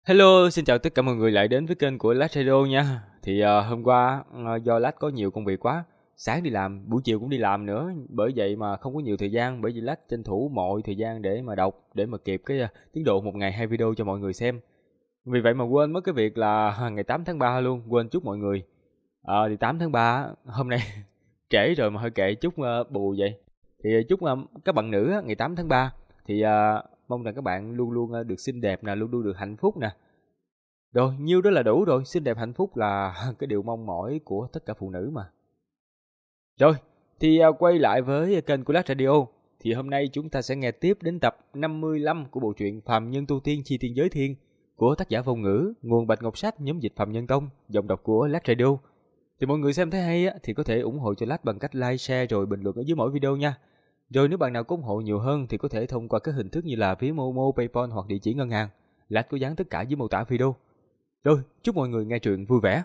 Hello, xin chào tất cả mọi người lại đến với kênh của Lát Radio nha. Hôm qua do Lát có nhiều công việc quá, sáng đi làm, buổi chiều cũng đi làm nữa, bởi vậy mà không có nhiều thời gian, bởi vì Lát tranh thủ mọi thời gian để mà đọc, để mà kịp cái tiến độ một ngày 2 video cho mọi người xem. Vì vậy mà quên mất cái việc là ngày 8 tháng 3 luôn, quên chúc mọi người. Thì 8 tháng 3 hôm nay trễ rồi mà hơi kệ chúc bù vậy. Chúc các bạn nữ ngày 8 tháng 3 mong rằng các bạn luôn luôn được xinh đẹp nè, luôn luôn được hạnh phúc nè. Rồi, nhiêu đó là đủ rồi, xinh đẹp hạnh phúc là cái điều mong mỏi của tất cả phụ nữ mà. Rồi, quay lại với kênh của Lát Radio. Thì hôm nay chúng ta sẽ nghe tiếp đến tập 55 của bộ truyện Phàm Nhân Tu Tiên Chi Tiên Giới Thiên của tác giả Vô Ngữ, nguồn Bạch Ngọc Sách, nhóm dịch Phạm Nhân Tông, giọng đọc của Lát Radio. Thì mọi người xem thấy hay thì có thể ủng hộ cho Lát bằng cách like, share rồi bình luận ở dưới mỗi video nha. Rồi nếu bạn nào có ủng hộ nhiều hơn thì có thể thông qua các hình thức như là ví Momo, PayPal hoặc địa chỉ ngân hàng. Lát có dán tất cả dưới mô tả video. Rồi, chúc mọi người nghe truyện vui vẻ.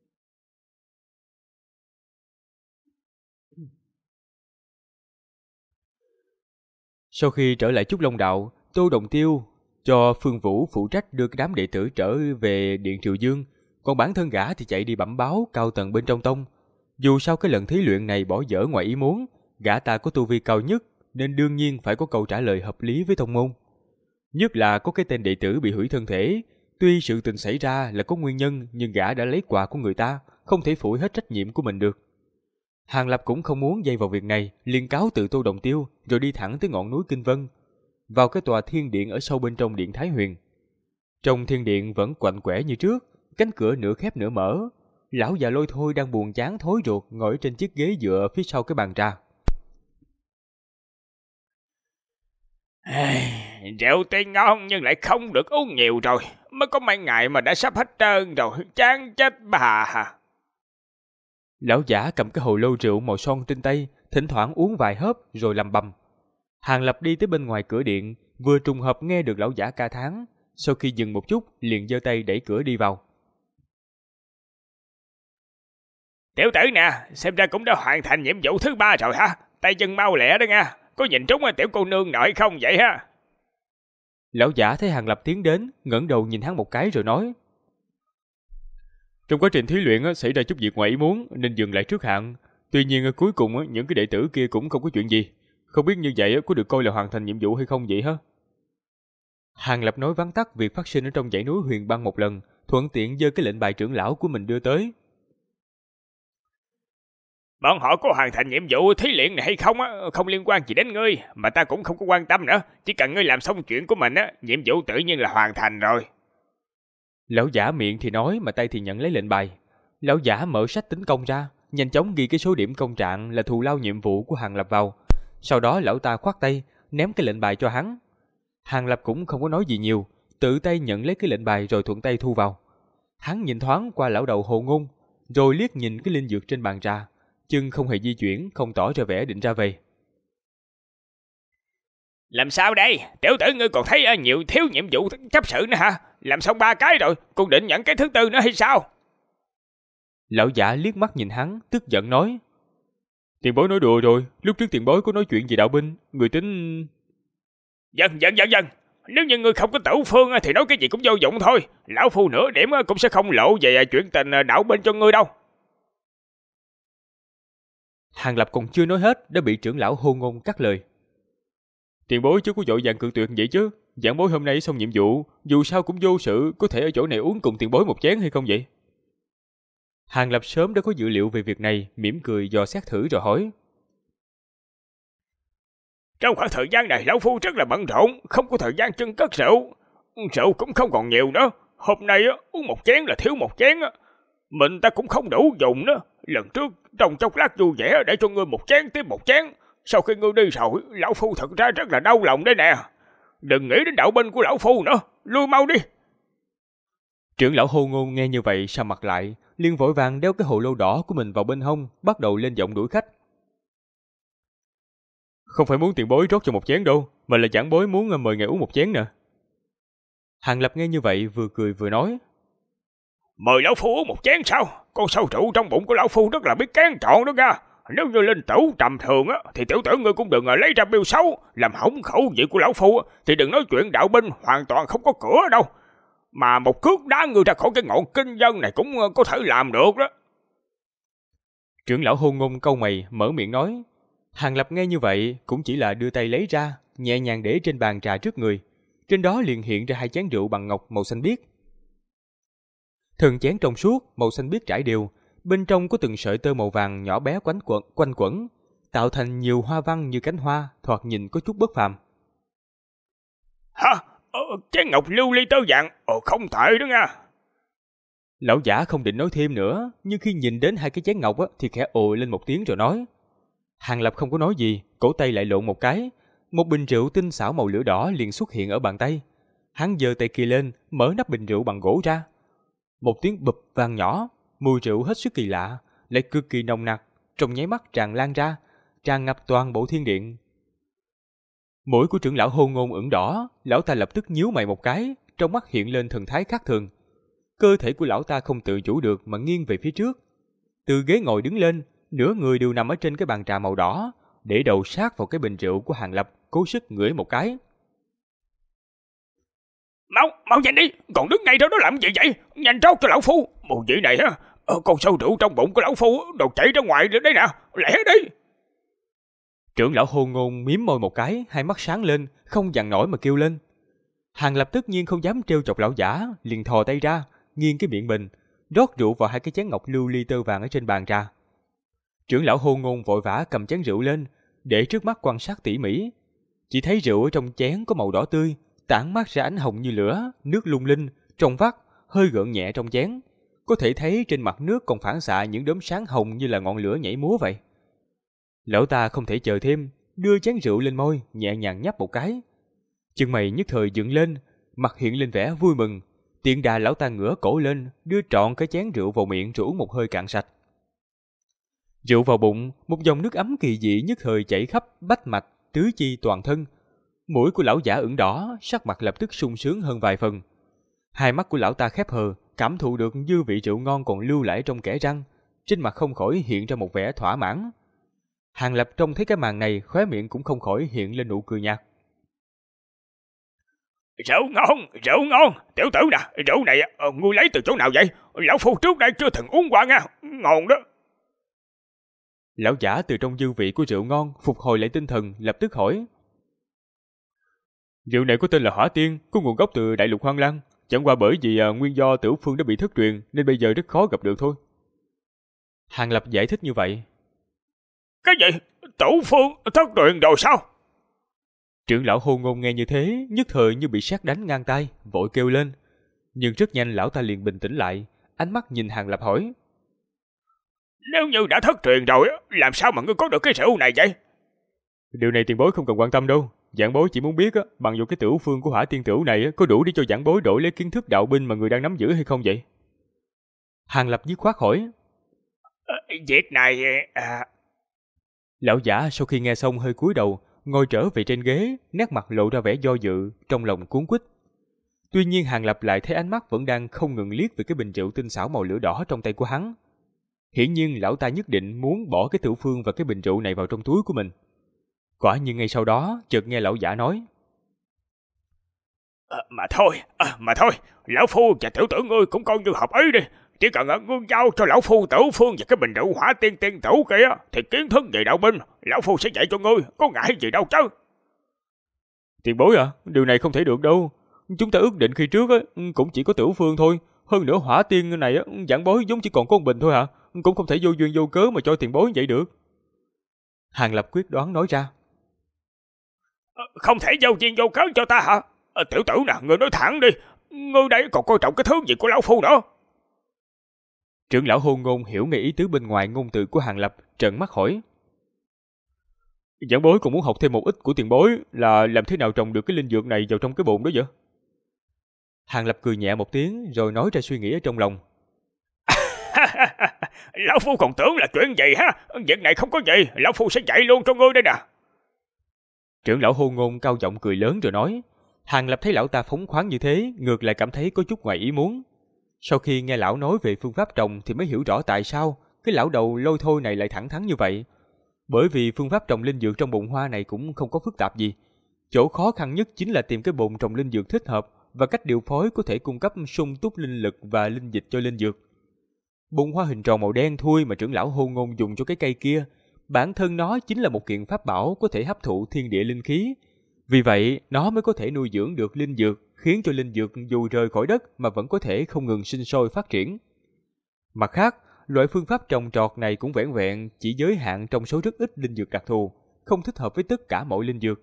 Sau khi trở lại Trúc Long Đạo, Tô Đồng Tiêu cho Phương Vũ phụ trách đưa đám đệ tử trở về Điện Triều Dương, còn bản thân gã thì chạy đi bẩm báo cao tầng bên trong tông. Dù sao cái lần thí luyện này bỏ dở ngoài ý muốn, gã ta có tu vi cao nhất nên đương nhiên phải có câu trả lời hợp lý với tông môn. Nhất là có cái tên đệ tử bị hủy thân thể, tuy sự tình xảy ra là có nguyên nhân nhưng gã đã lấy quà của người ta, không thể phủi hết trách nhiệm của mình được. Hàng Lập cũng không muốn dây vào việc này, liền cáo từ Tô Đồng Tiêu rồi đi thẳng tới ngọn núi Kinh Vân, vào cái tòa thiên điện ở sâu bên trong điện Thái Huyền. Trong thiên điện vẫn quạnh quẻ như trước, cánh cửa nửa khép nửa mở. Lão già Lôi Thôi đang buồn chán thối ruột ngồi trên chiếc ghế dựa phía sau cái bàn trà. Rượu tuy ngon nhưng lại không được uống nhiều rồi. Mới có mấy ngày mà đã sắp hết trơn rồi, chán chết bà hả? Lão giả cầm cái hồ lô rượu màu son trên tay, thỉnh thoảng uống vài hớp rồi lầm bầm. Hàng Lập đi tới bên ngoài cửa điện, vừa trùng hợp nghe được lão giả ca thán. Sau khi dừng một chút, liền giơ tay đẩy cửa đi vào. Tiểu tử nè, xem ra cũng đã hoàn thành nhiệm vụ thứ 3 rồi hả? Tay chân mau lẹ đó nha, có nhìn trúng tiểu cô nương nội không vậy ha? Lão giả thấy Hàng Lập tiến đến, ngẩng đầu nhìn hắn một cái rồi nói. Trong quá trình thí luyện xảy ra chút việc ngoài ý muốn nên dừng lại trước hạn. Tuy nhiên cuối cùng những cái đệ tử kia cũng không có chuyện gì. Không biết như vậy có được coi là hoàn thành nhiệm vụ hay không vậy hả? Hàng Lập nói vắn tắt việc phát sinh ở trong dãy núi Huyền Băng một lần, thuận tiện giơ cái lệnh bài trưởng lão của mình đưa tới. Bọn họ có hoàn thành nhiệm vụ thí luyện này hay không không liên quan gì đến ngươi, mà ta cũng không có quan tâm nữa. Chỉ cần ngươi làm xong chuyện của mình nhiệm vụ tự nhiên là hoàn thành rồi. Lão giả miệng thì nói mà tay thì nhận lấy lệnh bài. Lão giả mở sách tính công ra, nhanh chóng ghi cái số điểm công trạng là thù lao nhiệm vụ của Hàng Lập vào. Sau đó lão ta khoát tay, ném cái lệnh bài cho hắn. Hàng Lập cũng không có nói gì nhiều, tự tay nhận lấy cái lệnh bài rồi thuận tay thu vào. Hắn nhìn thoáng qua lão đầu Hồ Ngôn, rồi liếc nhìn cái linh dược trên bàn trà, chân không hề di chuyển, không tỏ ra vẻ định ra về. Làm sao đây? Tiểu tử ngươi còn thấy nhiều thiếu nhiệm vụ chấp sự nữa hả? Làm xong 3 cái rồi, còn định nhận cái thứ 4 nữa hay sao? Lão giả liếc mắt nhìn hắn, tức giận nói. Tiền bối nói đùa rồi, lúc trước tiền bối có nói chuyện về đạo binh, người tính... Dần. Nếu như ngươi không có tử phương thì nói cái gì cũng vô dụng thôi. Lão phu nửa điểm cũng sẽ không lộ về chuyện tình đạo binh cho ngươi đâu. Hàng Lập còn chưa nói hết đã bị trưởng lão Hô Ngôn cắt lời. Tiền bối chứ có vội vàng cự tuyệt vậy chứ? Giảng bối hôm nay xong nhiệm vụ, dù sao cũng vô sự, có thể ở chỗ này uống cùng tiền bối một chén hay không vậy? Hàng Lập sớm đã có dự liệu về việc này, mỉm cười dò xét thử rồi hỏi. Trong khoảng thời gian này lão phu rất là bận rộn, không có thời gian trưng cất rượu. Rượu cũng không còn nhiều nữa. Hôm nay uống một chén là thiếu một chén. Mình ta cũng không đủ dùng nữa. Lần trước trong chốc lát vui vẻ để cho ngươi một chén tiếp một chén. Sau khi ngươi đi rồi, lão phu thật ra rất là đau lòng đấy nè. Đừng nghĩ đến đạo binh của lão phu nữa, lui mau đi. Trưởng lão Hồ Ngôn nghe như vậy sao mặt lại, liền vội vàng đeo cái hồ lô đỏ của mình vào bên hông, bắt đầu lên giọng đuổi khách. Không phải muốn tiền bối rót cho một chén đâu, mà là giảng bối muốn mời ngài uống một chén nè. Hàng Lập nghe như vậy vừa cười vừa nói. Mời lão phu uống một chén sao? Con sâu rượu trong bụng của lão phu rất là biết kén chọn đó nha. Nếu như linh tửu trầm thường thì tiểu tử ngươi cũng đừng lấy ra biêu xấu, làm hỏng khẩu vị của lão phu thì đừng nói chuyện đạo binh, hoàn toàn không có cửa đâu. mà một cước đá ngươi ra khỏi cái ngọn kinh dân này cũng có thể làm được đó. Trưởng lão Hôn Ngôn cau mày mở miệng nói. Hàng Lập nghe như vậy cũng chỉ là đưa tay lấy ra, nhẹ nhàng để trên bàn trà trước người. Trên đó liền hiện ra 2 chén rượu bằng ngọc màu xanh biếc. Thân chén trong suốt, màu xanh biếc trải đều, bên trong có từng sợi tơ màu vàng nhỏ bé quanh quẩn, tạo thành nhiều hoa văn như cánh hoa, thoạt nhìn có chút bất phàm. Hả? Chén ngọc lưu ly tơ vàng, không thể đó nha. Lão giả không định nói thêm nữa, nhưng khi nhìn đến 2 cái chén ngọc thì khẽ ồ lên một tiếng rồi nói. Hàng Lập không có nói gì, cổ tay lại lộn một cái, một bình rượu tinh xảo màu lửa đỏ liền xuất hiện ở bàn tay. Hắn giơ tay kia lên, mở nắp bình rượu bằng gỗ ra. Một tiếng bụp vang nhỏ, mùi rượu hết sức kỳ lạ, lại cực kỳ nồng nặc, trong nháy mắt tràn lan ra, tràn ngập toàn bộ thiên điện. Mũi của trưởng lão Hôn Ngôn ửng đỏ, lão ta lập tức nhíu mày một cái, trong mắt hiện lên thần thái khác thường. Cơ thể của lão ta không tự chủ được mà nghiêng về phía trước. Từ ghế ngồi đứng lên, nửa người đều nằm ở trên cái bàn trà màu đỏ, để đầu sát vào cái bình rượu của Hàng Lập, cố sức ngửi một cái. Mau nhanh đi, còn đứng ngay đó làm gì vậy? Nhanh rót cho lão phu. Mùi vị này á, con sâu rượu trong bụng của lão phu đồ chảy ra ngoài rồi đấy nè, lẹ đi. Trưởng lão Hôn Ngôn mím môi một cái, hai mắt sáng lên, không dằn nổi mà kêu lên. Hàng Lập tất nhiên không dám trêu chọc lão giả, liền thò tay ra, nghiêng cái miệng bình, rót rượu vào 2 cái chén ngọc lưu ly tơ vàng ở trên bàn trà. Trưởng lão Hôn Ngôn vội vã cầm chén rượu lên, để trước mắt quan sát tỉ mỉ. Chỉ thấy rượu ở trong chén có màu đỏ tươi, tản mát ra ánh hồng như lửa, nước lung linh, trong vắt, hơi gợn nhẹ trong chén. Có thể thấy trên mặt nước còn phản xạ những đốm sáng hồng như là ngọn lửa nhảy múa vậy. Lão ta không thể chờ thêm, đưa chén rượu lên môi, nhẹ nhàng nhấp một cái. Chân mày nhất thời dựng lên, mặt hiện lên vẻ vui mừng. Tiện đà lão ta ngửa cổ lên, đưa trọn cái chén rượu vào miệng rồi uống một hơi cạn sạch. Rượu vào bụng, một dòng nước ấm kỳ dị nhất thời chảy khắp bách mạch, tứ chi toàn thân. Mũi của lão giả ửng đỏ, sắc mặt lập tức sung sướng hơn vài phần. Hai mắt của lão ta khép hờ, cảm thụ được dư vị rượu ngon còn lưu lại trong kẽ răng, trên mặt không khỏi hiện ra một vẻ thỏa mãn. Hàng Lập trông thấy cái màn này, khóe miệng cũng không khỏi hiện lên nụ cười nhạt. Rượu ngon, tiểu tử nè, rượu này ngươi lấy từ chỗ nào vậy? Lão phu trước đây chưa từng uống qua nha, ngon đó. Lão giả từ trong dư vị của rượu ngon phục hồi lại tinh thần, lập tức hỏi. Rượu này có tên là Hỏa Tiên, có nguồn gốc từ Đại Lục Hoang Lang, chẳng qua bởi vì nguyên do Tử Phương đã bị thất truyền nên bây giờ rất khó gặp được thôi. Hàng Lập giải thích như vậy. Cái gì? Tử Phương thất truyền rồi sao? Trưởng lão Hôn Ngôn nghe như thế, nhất thời như bị sét đánh ngang tai, vội kêu lên. Nhưng rất nhanh lão ta liền bình tĩnh lại, ánh mắt nhìn Hàng Lập hỏi. Nếu như đã thất truyền rồi, làm sao mà ngươi có được cái rượu này vậy? Điều này tiền bối không cần quan tâm đâu. Giảng bối chỉ muốn biết bằng vào cái Tử Phương của Hỏa Tiên Tửu này có đủ để cho giảng bối đổi lấy kiến thức đạo binh mà người đang nắm giữ hay không vậy? Hàng Lập dứt khoát hỏi. Việc này... Lão giả sau khi nghe xong hơi cúi đầu, ngồi trở về trên ghế, nét mặt lộ ra vẻ do dự, trong lòng cuốn quýt. Tuy nhiên Hàng Lập lại thấy ánh mắt vẫn đang không ngừng liếc về cái bình rượu tinh xảo màu lửa đỏ trong tay của hắn. Hiển nhiên lão ta nhất định muốn bỏ cái Tử Phương và cái bình rượu này vào trong túi của mình. Quả nhiên ngay sau đó, chợt nghe lão giả nói. Mà thôi, lão phu và tiểu tử ngươi cũng coi như hợp ý đi. Chỉ cần ngươi giao cho lão phu Tử Phương và cái bình rượu Hỏa Tiên Tiên Tửu kia, thì kiến thức về đạo binh, lão phu sẽ dạy cho ngươi, có ngại gì đâu chứ. Tiền bối điều này không thể được đâu. Chúng ta ước định khi trước cũng chỉ có Tử Phương thôi. Hơn nữa Hỏa Tiên này giảng bối giống chỉ còn có một bình thôi hả? Cũng không thể vô duyên vô cớ mà cho tiền bối vậy được. Hàng Lập quyết đoán nói ra. Không thể vô duyên vô cớ cho ta hả? Tiểu tử nè, ngươi nói thẳng đi. Ngươi đây còn coi trọng cái thứ gì của lão phu nữa? Trưởng lão Hôn Ngôn hiểu ngay ý tứ bên ngoài ngôn từ của Hàng Lập, trợn mắt hỏi. Giảng bối còn muốn học thêm một ít của tiền bối là làm thế nào trồng được cái linh dược này vào trong cái bồn đó vậy? Hàng Lập cười nhẹ một tiếng rồi nói ra suy nghĩ ở trong lòng. Lão phu còn tưởng là chuyện gì ha? Việc này không có gì, lão phu sẽ dạy luôn cho ngươi đây nè. Trưởng lão Hôn Ngôn cao giọng cười lớn rồi nói. Hàng Lập thấy lão ta phóng khoáng như thế, ngược lại cảm thấy có chút ngoài ý muốn. Sau khi nghe lão nói về phương pháp trồng thì mới hiểu rõ tại sao cái lão đầu lôi thôi này lại thẳng thắn như vậy. Bởi vì phương pháp trồng linh dược trong bồn hoa này cũng không có phức tạp gì. Chỗ khó khăn nhất chính là tìm cái bồn trồng linh dược thích hợp và cách điều phối có thể cung cấp sung túc linh lực và linh dịch cho linh dược. Bông hoa hình tròn màu đen thui mà trưởng lão Hô Ngôn dùng cho cái cây kia, bản thân nó chính là một kiện pháp bảo có thể hấp thụ thiên địa linh khí. Vì vậy, nó mới có thể nuôi dưỡng được linh dược, khiến cho linh dược dù rời khỏi đất mà vẫn có thể không ngừng sinh sôi phát triển. Mặt khác, loại phương pháp trồng trọt này cũng vẻn vẹn chỉ giới hạn trong số rất ít linh dược đặc thù, không thích hợp với tất cả mọi linh dược.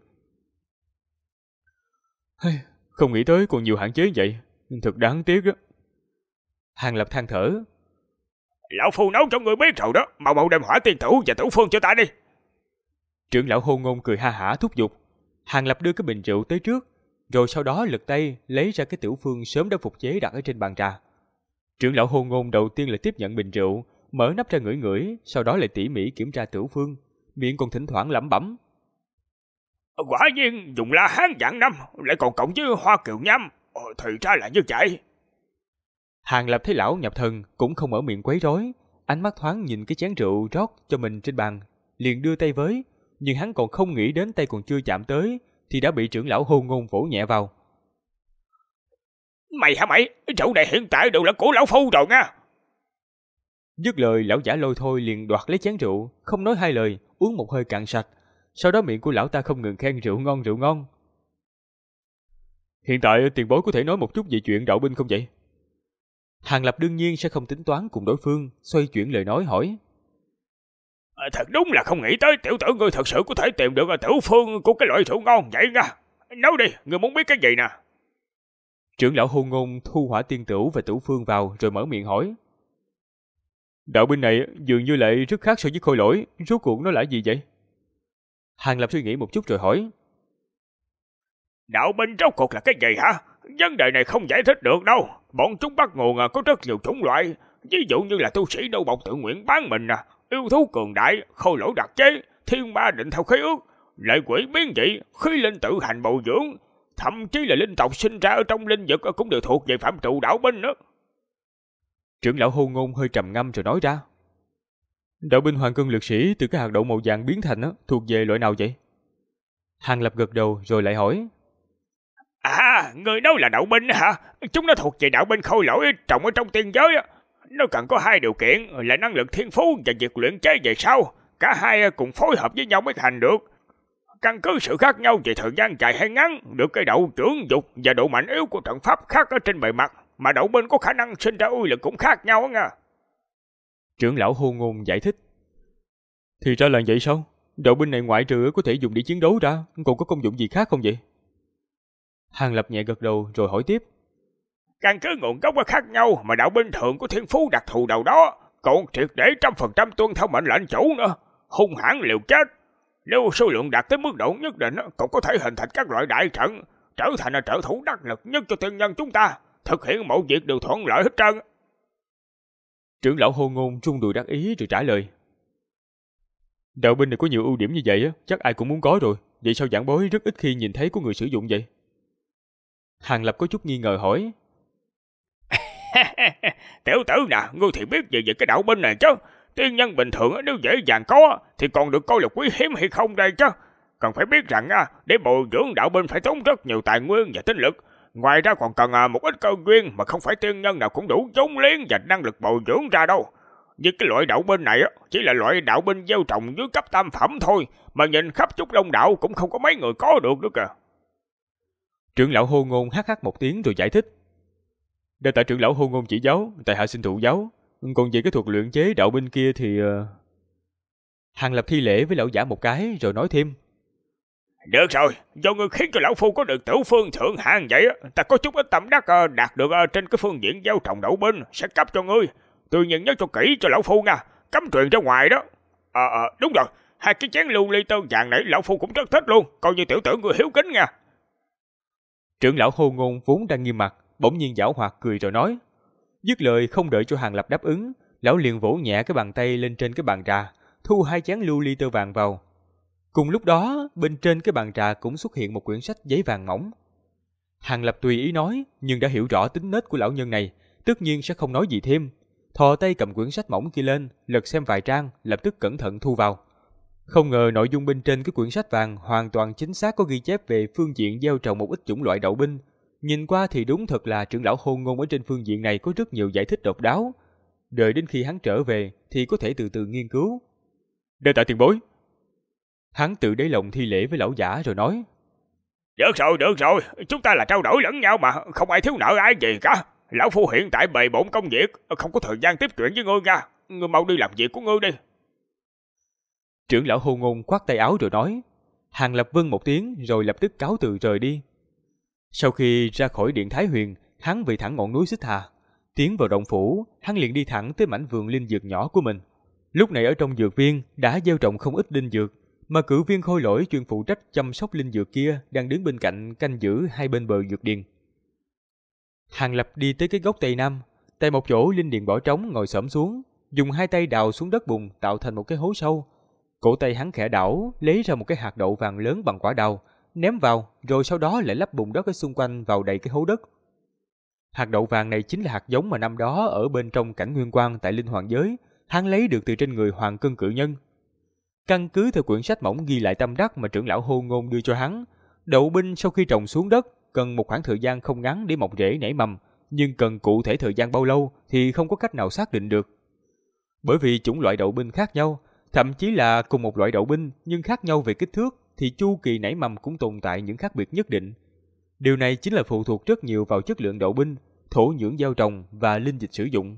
Không nghĩ tới còn nhiều hạn chế vậy, thật đáng tiếc đó. Hàng Lập than thở. Lão phu nấu cho người biết rồi đó, mau mau đem hỏa tiên tử và tử phương cho ta đi. Trưởng lão Hô Ngôn cười ha hả thúc giục. Hàng Lập đưa cái bình rượu tới trước, rồi sau đó lật tay lấy ra cái tiểu phương sớm đã phục chế đặt ở trên bàn trà. Trưởng lão Hô Ngôn đầu tiên là tiếp nhận bình rượu, mở nắp ra ngửi ngửi, sau đó lại tỉ mỉ kiểm tra tiểu phương, miệng còn thỉnh thoảng lẩm bẩm. Quả nhiên dùng la hán dạng năm, lại còn cộng với hoa kiều nhâm, thì ra là như vậy. Hàng Lập thấy lão nhập thần cũng không mở miệng quấy rối, ánh mắt thoáng nhìn cái chén rượu rót cho mình trên bàn, liền đưa tay với, nhưng hắn còn không nghĩ đến tay còn chưa chạm tới thì đã bị trưởng lão Hô Ngôn vỗ nhẹ vào. Mày hả mày, rượu này hiện tại đều là của lão phu rồi nha. Dứt lời, lão giả Lôi Thôi liền đoạt lấy chén rượu, không nói hai lời, uống một hơi cạn sạch. Sau đó miệng của lão ta không ngừng khen rượu ngon rượu ngon. Hiện tại tiền bối có thể nói một chút về chuyện đạo binh không vậy? Hàng Lập đương nhiên sẽ không tính toán cùng đối phương, xoay chuyển lời nói hỏi. Thật đúng là không nghĩ tới tiểu tử ngươi thật sự có thể tìm được tiểu phương của cái loại rượu ngon vậy nha. Nói đi, ngươi muốn biết cái gì nè? Trưởng lão Hô Ngôn thu hỏa tiên tửu và tiểu phương vào rồi mở miệng hỏi. Đạo binh này dường như lại rất khác so với khôi lỗi, rốt cuộc nó là gì vậy? Hàng Lập suy nghĩ một chút rồi hỏi. Đạo binh rốt cuộc là cái gì hả? Vấn đề này không giải thích được đâu. Bọn chúng bắt nguồn có rất nhiều chủng loại. Ví dụ như là tu sĩ đâu bọc tự nguyện bán mình, yêu thú cường đại, khôi lỗi đặc chế, thiên ma định theo khế ước, lệ quỷ biến dị, khí linh tự hành bồi dưỡng, thậm chí là linh tộc sinh ra ở trong linh vực cũng đều thuộc về phạm trù đạo binh nữa. Trưởng lão Hô Ngôn hơi trầm ngâm rồi nói ra. Đạo binh hoàng cân lực sĩ từ cái hạt đậu màu vàng biến thành thuộc về loại nào vậy? Hàng Lập gật đầu rồi lại hỏi. Người nói là đạo binh hả? Chúng nó thuộc về đạo binh khôi lỗi trồng ở trong tiên giới. Nó cần có hai điều kiện là năng lực thiên phú và việc luyện chế về sau. Cả hai cùng phối hợp với nhau mới thành được. Căn cứ sự khác nhau về thời gian dài hay ngắn, được cái độ trưởng dục và độ mạnh yếu của trận pháp khác ở trên bề mặt, mà đạo binh có khả năng sinh ra uy lực cũng khác nhau nha. Trưởng lão Hô Ngôn giải thích. Thì ra là vậy sao? Đạo binh này ngoại trừ có thể dùng để chiến đấu ra, còn có công dụng gì khác không vậy? Hàng Lập nhẹ gật đầu rồi hỏi tiếp. Căn cứ nguồn gốc khác nhau mà đạo binh thường có thiên phú đặc thù đầu đó, còn triệt để 100% tuân theo mệnh lệnh chủ nữa, hung hãn liều chết. Nếu số lượng đạt tới mức độ nhất định, còn có thể hình thành các loại đại trận, trở thành trợ thủ đắc lực nhất cho tiên nhân chúng ta, thực hiện mọi việc đều thuận lợi hết trơn. Trưởng lão Hô Ngôn trung đùi đắc ý rồi trả lời. Đạo binh này có nhiều ưu điểm như vậy, chắc ai cũng muốn có rồi. Vậy sao giảng bối rất ít khi nhìn thấy có người sử dụng vậy? Hàng Lập có chút nghi ngờ hỏi. Tiểu tử nè, ngươi thì biết gì về cái đạo binh này chứ? Tiên nhân bình thường nếu dễ dàng có thì còn được coi là quý hiếm hay không đây chứ? Cần phải biết rằng để bồi dưỡng đạo binh phải tốn rất nhiều tài nguyên và tinh lực. Ngoài ra còn cần một ít cơ duyên mà không phải tiên nhân nào cũng đủ vốn liếng và năng lực bồi dưỡng ra đâu. Vì cái loại đạo binh này chỉ là loại đạo binh gieo trồng dưới cấp tam phẩm thôi, mà nhìn khắp Trúc Long đạo cũng không có mấy người có được nữa kìa. Trưởng lão Hô Ngôn hắc hắc một tiếng rồi giải thích. Đa tạ trưởng lão Hô Ngôn chỉ giáo, tại hạ xin thụ giáo. Còn về cái thuật luyện chế đạo binh kia thì... Hàng Lập thi lễ với lão giả một cái rồi nói thêm. Được rồi, do ngươi khiến cho lão phu có được tiểu phương thượng hạng vậy, ta có chút ít tâm đắc đạt được trên cái phương diện gieo trồng đạo binh sẽ cấp cho ngươi. Tuy nhiên nhớ cho kỹ cho lão phu nha, cấm truyền ra ngoài đó. Đúng rồi, hai cái chén lưu ly tơ vàng này lão phu cũng rất thích luôn, coi như tiểu tử ngươi hiếu kính nha. Trưởng lão Hô Ngôn vốn đang nghiêm mặt, bỗng nhiên giảo hoạt cười rồi nói. Dứt lời không đợi cho Hàng Lập đáp ứng, lão liền vỗ nhẹ cái bàn tay lên trên cái bàn trà, thu hai chén lưu ly tơ vàng vào. Cùng lúc đó, bên trên cái bàn trà cũng xuất hiện một quyển sách giấy vàng mỏng. Hàng Lập tùy ý nói, nhưng đã hiểu rõ tính nết của lão nhân này, tất nhiên sẽ không nói gì thêm. Thò tay cầm quyển sách mỏng kia lên, lật xem vài trang, lập tức cẩn thận thu vào. Không ngờ nội dung bên trên cái quyển sách vàng hoàn toàn chính xác có ghi chép về phương diện gieo trồng một ít chủng loại đạo binh, Nhìn qua thì đúng thật là trưởng lão Hôn Ngôn ở trên phương diện này có rất nhiều giải thích độc đáo. Đợi đến khi hắn trở về thì có thể từ từ nghiên cứu. Đa tạ tiền bối. Hắn tự đáy lòng thi lễ với lão giả rồi nói. Được rồi, chúng ta là trao đổi lẫn nhau mà, không ai thiếu nợ ai gì cả. Lão phu hiện tại bề bộn công việc, không có thời gian tiếp chuyện với ngươi nha. Ngươi mau đi làm việc của ngươi đi. Trưởng lão Hôn Ngôn khoát tay áo rồi nói. Hàng Lập vâng một tiếng rồi lập tức cáo từ rời đi. Sau khi ra khỏi điện Thái Huyền, hắn về thẳng ngọn núi Xích Hà. Tiến vào động phủ, hắn liền đi thẳng tới mảnh vườn linh dược nhỏ của mình. Lúc này ở trong dược viên đã gieo trồng không ít linh dược, mà cử viên khôi lỗi chuyên phụ trách chăm sóc linh dược kia đang đứng bên cạnh canh giữ hai bên bờ dược điền. Hàng Lập đi tới cái gốc tây nam, tại một chỗ linh điền bỏ trống ngồi xổm xuống, dùng hai tay đào xuống đất bùn tạo thành một cái hố sâu. Cổ tay hắn khẽ đảo, lấy ra một cái hạt đậu vàng lớn bằng quả đào, ném vào, rồi sau đó lại lấp bùn đất ở xung quanh vào đầy cái hố đất. Hạt đậu vàng này chính là hạt giống mà năm đó ở bên trong cảnh nguyên quang tại Linh Hoàng giới, hắn lấy được từ trên người Hoàng Cân Cự Nhân. Căn cứ theo quyển sách mỏng ghi lại tâm đắc mà trưởng lão Hôn Ngôn đưa cho hắn, đậu binh sau khi trồng xuống đất cần một khoảng thời gian không ngắn để mọc rễ nảy mầm, nhưng cần cụ thể thời gian bao lâu thì không có cách nào xác định được. Bởi vì chủng loại đậu binh khác nhau, thậm chí là cùng một loại đậu binh nhưng khác nhau về kích thước, thì chu kỳ nảy mầm cũng tồn tại những khác biệt nhất định. Điều này chính là phụ thuộc rất nhiều vào chất lượng đậu binh, thổ nhưỡng gieo trồng và linh dịch sử dụng.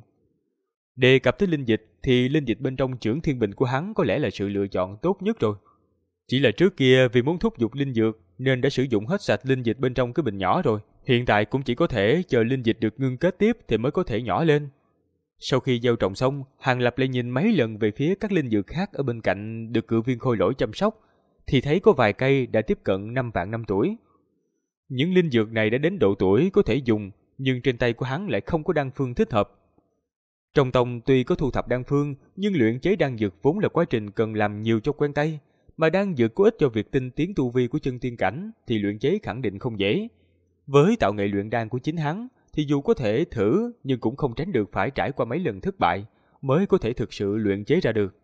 Đề cập tới linh dịch thì linh dịch bên trong chưởng thiên bình của hắn có lẽ là sự lựa chọn tốt nhất rồi. Chỉ là trước kia vì muốn thúc giục linh dược nên đã sử dụng hết sạch linh dịch bên trong cái bình nhỏ rồi. Hiện tại cũng chỉ có thể chờ linh dịch được ngưng kết tiếp thì mới có thể nhỏ lên. Sau khi gieo trồng xong, Hàng Lập lại nhìn mấy lần về phía các linh dược khác ở bên cạnh được cự viên khôi lỗi chăm sóc, thì thấy có vài cây đã tiếp cận 5 vạn năm tuổi. Những linh dược này đã đến độ tuổi có thể dùng, nhưng trên tay của hắn lại không có đan phương thích hợp. Trong tông tuy có thu thập đan phương, nhưng luyện chế đan dược vốn là quá trình cần làm nhiều cho quen tay, mà đan dược có ích cho việc tinh tiến tu vi của chân tiên cảnh thì luyện chế khẳng định không dễ. Với tạo nghệ luyện đan của chính hắn thì dù có thể thử nhưng cũng không tránh được phải trải qua mấy lần thất bại mới có thể thực sự luyện chế ra được.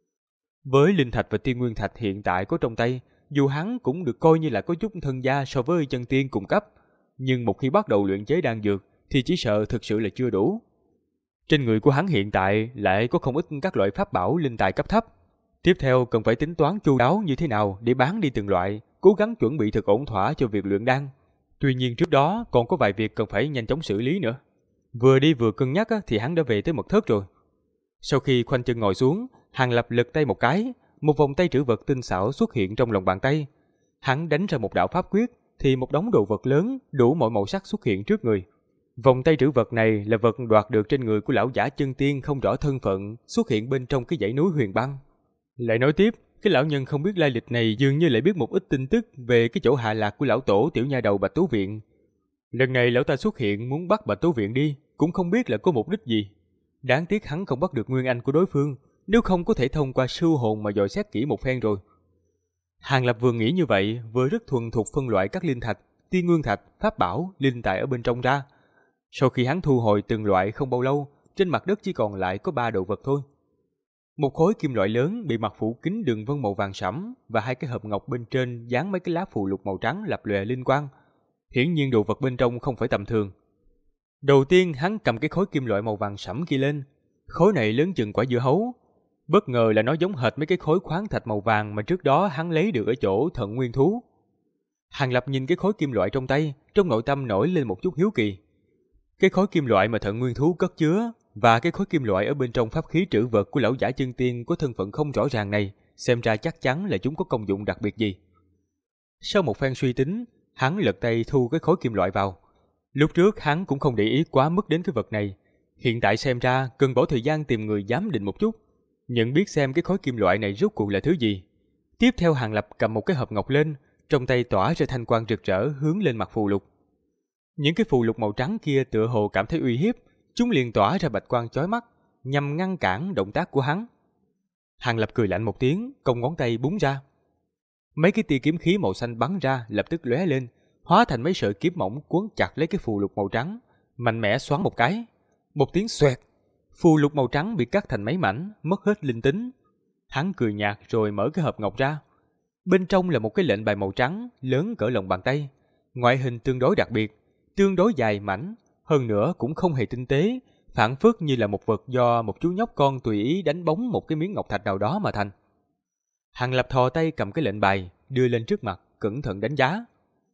Với linh thạch và tiên nguyên thạch hiện tại có trong tay, dù hắn cũng được coi như là có chút thân gia so với chân tiên cùng cấp, nhưng một khi bắt đầu luyện chế đan dược thì chỉ sợ thực sự là chưa đủ. Trên người của hắn hiện tại lại có không ít các loại pháp bảo linh tài cấp thấp. Tiếp theo cần phải tính toán chu đáo như thế nào để bán đi từng loại, cố gắng chuẩn bị thật ổn thỏa cho việc luyện đan. Tuy nhiên trước đó còn có vài việc cần phải nhanh chóng xử lý nữa. Vừa đi vừa cân nhắc thì hắn đã về tới mật thất rồi. Sau khi khoanh chân ngồi xuống, Hàng Lập lật tay một cái, một vòng tay trữ vật tinh xảo xuất hiện trong lòng bàn tay. Hắn đánh ra một đạo pháp quyết thì một đống đồ vật lớn đủ mọi màu sắc xuất hiện trước người. Vòng tay trữ vật này là vật đoạt được trên người của lão giả chân tiên không rõ thân phận, xuất hiện bên trong cái dãy núi huyền băng. Lại nói tiếp, cái lão nhân không biết lai lịch này dường như lại biết một ít tin tức về cái chỗ hạ lạc của lão tổ tiểu nha đầu Bạch Tú Viện. Lần này lão ta xuất hiện muốn bắt Bạch Tú Viện đi, cũng không biết là có mục đích gì. Đáng tiếc hắn không bắt được nguyên anh của đối phương, nếu không có thể thông qua sưu hồn mà dò xét kỹ một phen rồi. Hàng Lập vừa nghĩ như vậy, vừa rất thuần thục phân loại các linh thạch, tiên nguyên thạch, pháp bảo, linh tài ở bên trong ra. Sau khi hắn thu hồi từng loại không bao lâu, trên mặt đất chỉ còn lại có 3 đồ vật thôi. Một khối kim loại lớn bị mặt phủ kín đường vân màu vàng sẫm và 2 cái hộp ngọc bên trên dán mấy cái lá phù lục màu trắng lập lòe linh quang. Hiển nhiên đồ vật bên trong không phải tầm thường. Đầu tiên hắn cầm cái khối kim loại màu vàng sẫm kia lên. Khối này lớn chừng quả dưa hấu. Bất ngờ là nó giống hệt mấy cái khối khoáng thạch màu vàng mà trước đó hắn lấy được ở chỗ Thận Nguyên Thú. Hàng Lập nhìn cái khối kim loại trong tay, trong nội tâm nổi lên một chút hiếu kỳ. Cái khối kim loại mà Thận Nguyên Thú cất chứa và cái khối kim loại ở bên trong pháp khí trữ vật của lão giả chân tiên có thân phận không rõ ràng này, xem ra chắc chắn là chúng có công dụng đặc biệt gì. Sau một phen suy tính, hắn lật tay thu cái khối kim loại vào. Lúc trước hắn cũng không để ý quá mức đến cái vật này, hiện tại xem ra cần bỏ thời gian tìm người giám định một chút, nhận biết xem cái khối kim loại này rốt cuộc là thứ gì. Tiếp theo Hàng Lập cầm một cái hộp ngọc lên, trong tay tỏa ra thanh quang rực rỡ hướng lên mặt phù lục. Những cái phù lục màu trắng kia tựa hồ cảm thấy uy hiếp, chúng liền tỏa ra bạch quang chói mắt, nhằm ngăn cản động tác của hắn. Hàng Lập cười lạnh một tiếng, cong ngón tay búng ra. Mấy cái tia kiếm khí màu xanh bắn ra, lập tức lóe lên, hóa thành mấy sợi kiếm mỏng quấn chặt lấy cái phù lục màu trắng, mạnh mẽ xoắn một cái. Một tiếng xoẹt, phù lục màu trắng bị cắt thành mấy mảnh, mất hết linh tính. Hắn cười nhạt rồi mở cái hộp ngọc ra. Bên trong là một cái lệnh bài màu trắng, lớn cỡ lòng bàn tay, ngoại hình tương đối đặc biệt. tương đối dài mảnh, hơn nữa cũng không hề tinh tế, phảng phất như là một vật do một chú nhóc con tùy ý đánh bóng một cái miếng ngọc thạch nào đó mà thành. Hàng Lập thò tay cầm cái lệnh bài, đưa lên trước mặt, cẩn thận đánh giá.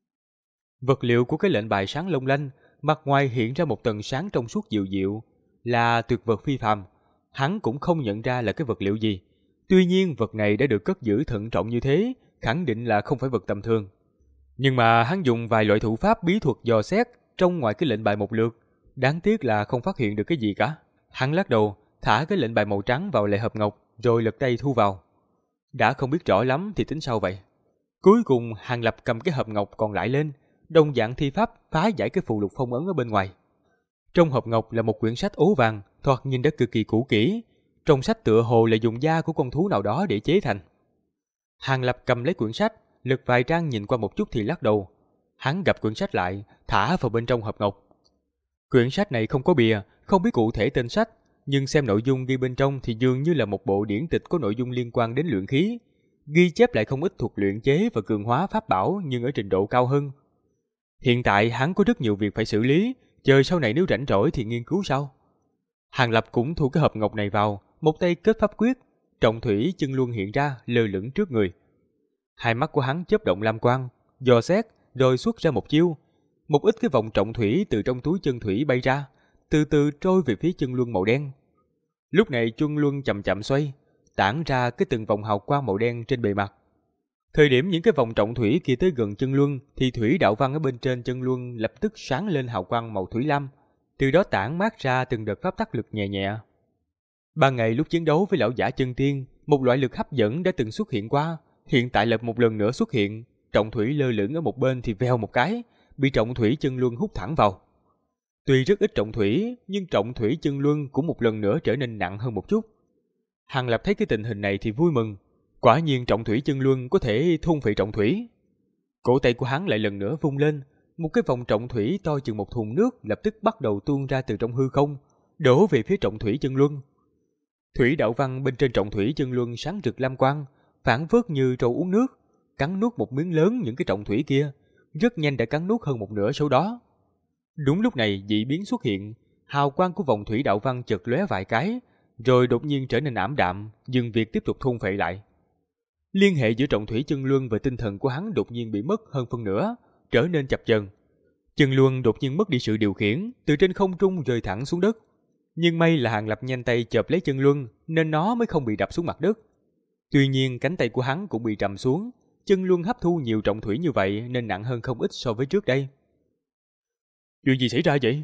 Vật liệu của cái lệnh bài sáng long lanh, mặt ngoài hiện ra một tầng sáng trong suốt dịu dịu, là tuyệt vật phi phàm. Hắn cũng không nhận ra là cái vật liệu gì. Tuy nhiên vật này đã được cất giữ thận trọng như thế, khẳng định là không phải vật tầm thường. Nhưng mà hắn dùng vài loại thủ pháp bí thuật dò xét trong ngoài cái lệnh bài một lượt, đáng tiếc là không phát hiện được cái gì cả. Hắn lắc đầu, thả cái lệnh bài màu trắng vào lại hộp ngọc, rồi lật tay thu vào. Đã không biết rõ lắm thì tính sau vậy. Cuối cùng Hàng Lập cầm cái hộp ngọc còn lại lên, đồng dạng thi pháp phá giải cái phù lục phong ấn ở bên ngoài. Trong hộp ngọc là một quyển sách ố vàng, thoạt nhìn đã cực kỳ cũ kỹ. Trong sách tựa hồ là dùng da của con thú nào đó để chế thành. Hàng Lập cầm lấy quyển sách, lật vài trang nhìn qua một chút thì lắc đầu. Hắn gập quyển sách lại, thả vào bên trong hộp ngọc. Quyển sách này không có bìa, không biết cụ thể tên sách, nhưng xem nội dung ghi bên trong thì dường như là một bộ điển tịch có nội dung liên quan đến luyện khí, ghi chép lại không ít thuật luyện chế và cường hóa pháp bảo nhưng ở trình độ cao hơn. Hiện tại hắn có rất nhiều việc phải xử lý, chờ sau này nếu rảnh rỗi thì nghiên cứu sau. Hàng Lập cũng thu cái hộp ngọc này vào, một tay kết pháp quyết, trọng thủy chân luân hiện ra lơ lửng trước người. Hai mắt của hắn chớp động lam quang, dò xét rồi xuất ra một chiêu. Một ít cái vòng trọng thủy từ trong túi chân thủy bay ra, từ từ trôi về phía chân luân màu đen. Lúc này chân luân chậm chậm xoay, tản ra cái từng vòng hào quang màu đen trên bề mặt. Thời điểm những cái vòng trọng thủy kia tới gần chân luân thì thủy đạo văn ở bên trên chân luân lập tức sáng lên hào quang màu thủy lam, từ đó tản mát ra từng đợt pháp tắc lực nhẹ nhẹ. Ban ngày lúc chiến đấu với lão giả chân tiên, một loại lực hấp dẫn đã từng xuất hiện qua, hiện tại lại một lần nữa xuất hiện. Trọng thủy lơ lửng ở một bên thì veo một cái, bị trọng thủy chân luân hút thẳng vào. Tuy rất ít trọng thủy, nhưng trọng thủy chân luân cũng một lần nữa trở nên nặng hơn một chút. Hàng Lập thấy cái tình hình này thì vui mừng. Quả nhiên trọng thủy chân luân có thể thôn phệ trọng thủy. Cổ tay của hắn lại lần nữa vung lên, một cái vòng trọng thủy to chừng một thùng nước lập tức bắt đầu tuôn ra từ trong hư không, đổ về phía trọng thủy chân luân. Thủy đạo văn bên trên trọng thủy chân luân sáng rực lam quang, phản phất như trâu uống nước, cắn nuốt một miếng lớn những cái trọng thủy kia, rất nhanh đã cắn nuốt hơn một nửa số đó. Đúng lúc này dị biến xuất hiện, hào quang của vòng thủy đạo văn chợt lóe vài cái, rồi đột nhiên trở nên ảm đạm, dừng việc tiếp tục thôn phệ lại. Liên hệ giữa trọng thủy chân luân và tinh thần của hắn đột nhiên bị mất hơn phân nửa, trở nên chập chờn. Chân luân đột nhiên mất đi sự điều khiển, từ trên không trung rơi thẳng xuống đất. Nhưng may là Hàng Lập nhanh tay chộp lấy chân luân, nên nó mới không bị đập xuống mặt đất. Tuy nhiên cánh tay của hắn cũng bị trầm xuống, chân luân hấp thu nhiều trọng thủy như vậy nên nặng hơn không ít so với trước đây. Chuyện gì xảy ra vậy?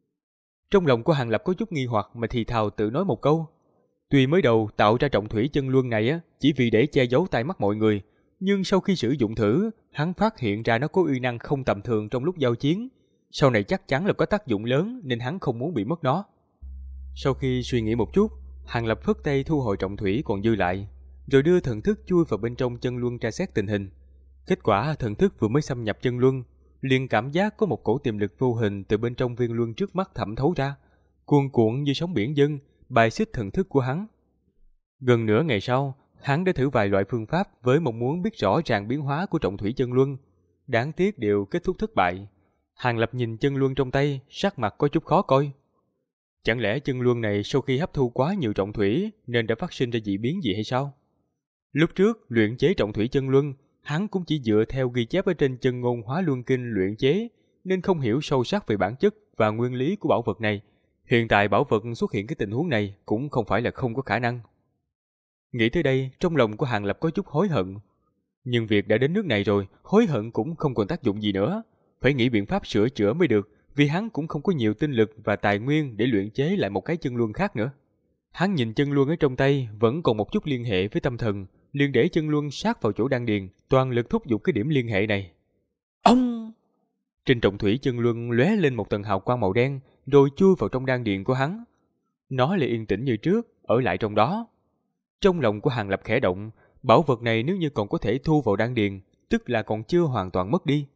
Trong lòng của Hàng Lập có chút nghi hoặc mà thì thào tự nói một câu. Tuy mới đầu tạo ra trọng thủy chân luân này chỉ vì để che giấu tai mắt mọi người, nhưng sau khi sử dụng thử, hắn phát hiện ra nó có uy năng không tầm thường trong lúc giao chiến. Sau này chắc chắn là có tác dụng lớn nên hắn không muốn bị mất nó. Sau khi suy nghĩ một chút, Hàng Lập phất tay thu hồi trọng thủy còn dư lại, rồi đưa thần thức chui vào bên trong chân luân tra xét tình hình. Kết quả thần thức vừa mới xâm nhập chân luân, liền cảm giác có một cổ tiềm lực vô hình từ bên trong viên luân trước mắt thẩm thấu ra, cuồn cuộn như sóng biển dâng, bài xích thần thức của hắn. Gần nửa ngày sau, hắn đã thử vài loại phương pháp với mong muốn biết rõ ràng biến hóa của trọng thủy chân luân. Đáng tiếc đều kết thúc thất bại. Hàng Lập nhìn chân luân trong tay, sắc mặt có chút khó coi. Chẳng lẽ chân luân này sau khi hấp thu quá nhiều trọng thủy nên đã phát sinh ra dị biến gì hay sao? Lúc trước luyện chế trọng thủy chân luân, hắn cũng chỉ dựa theo ghi chép ở trên chân ngôn hóa luân kinh luyện chế, nên không hiểu sâu sắc về bản chất và nguyên lý của bảo vật này. Hiện tại bảo vật xuất hiện cái tình huống này cũng không phải là không có khả năng. Nghĩ tới đây, trong lòng của Hàng Lập có chút hối hận. Nhưng việc đã đến nước này rồi, hối hận cũng không còn tác dụng gì nữa. Phải nghĩ biện pháp sửa chữa mới được, vì hắn cũng không có nhiều tinh lực và tài nguyên để luyện chế lại một cái chân luân khác nữa. Hắn nhìn chân luân ở trong tay vẫn còn một chút liên hệ với tâm thần, liền để chân luân sát vào chỗ đan điền, toàn lực thúc giục cái điểm liên hệ này. Ông! Trên trọng thủy chân luân lóe lên một tầng hào quang màu đen, rồi chui vào trong đan điền của hắn. Nó lại yên tĩnh như trước, ở lại trong đó. Trong lòng của Hàng Lập khẽ động, bảo vật này nếu như còn có thể thu vào đan điền, tức là còn chưa hoàn toàn mất đi.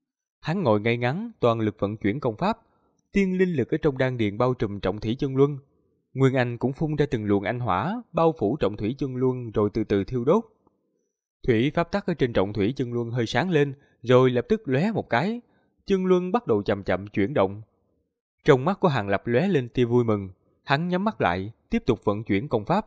Hắn ngồi ngay ngắn, toàn lực vận chuyển công pháp, tiên linh lực ở trong đan điền bao trùm trọng thủy chân luân. Nguyên Anh cũng phun ra từng luồng anh hỏa, bao phủ trọng thủy chân luân rồi từ từ thiêu đốt. Thủy pháp tắc ở trên trọng thủy chân luân hơi sáng lên, rồi lập tức lóe một cái. chân luân bắt đầu chậm chậm chuyển động. Trong mắt của Hàng Lập lóe lên tia vui mừng, hắn nhắm mắt lại, tiếp tục vận chuyển công pháp.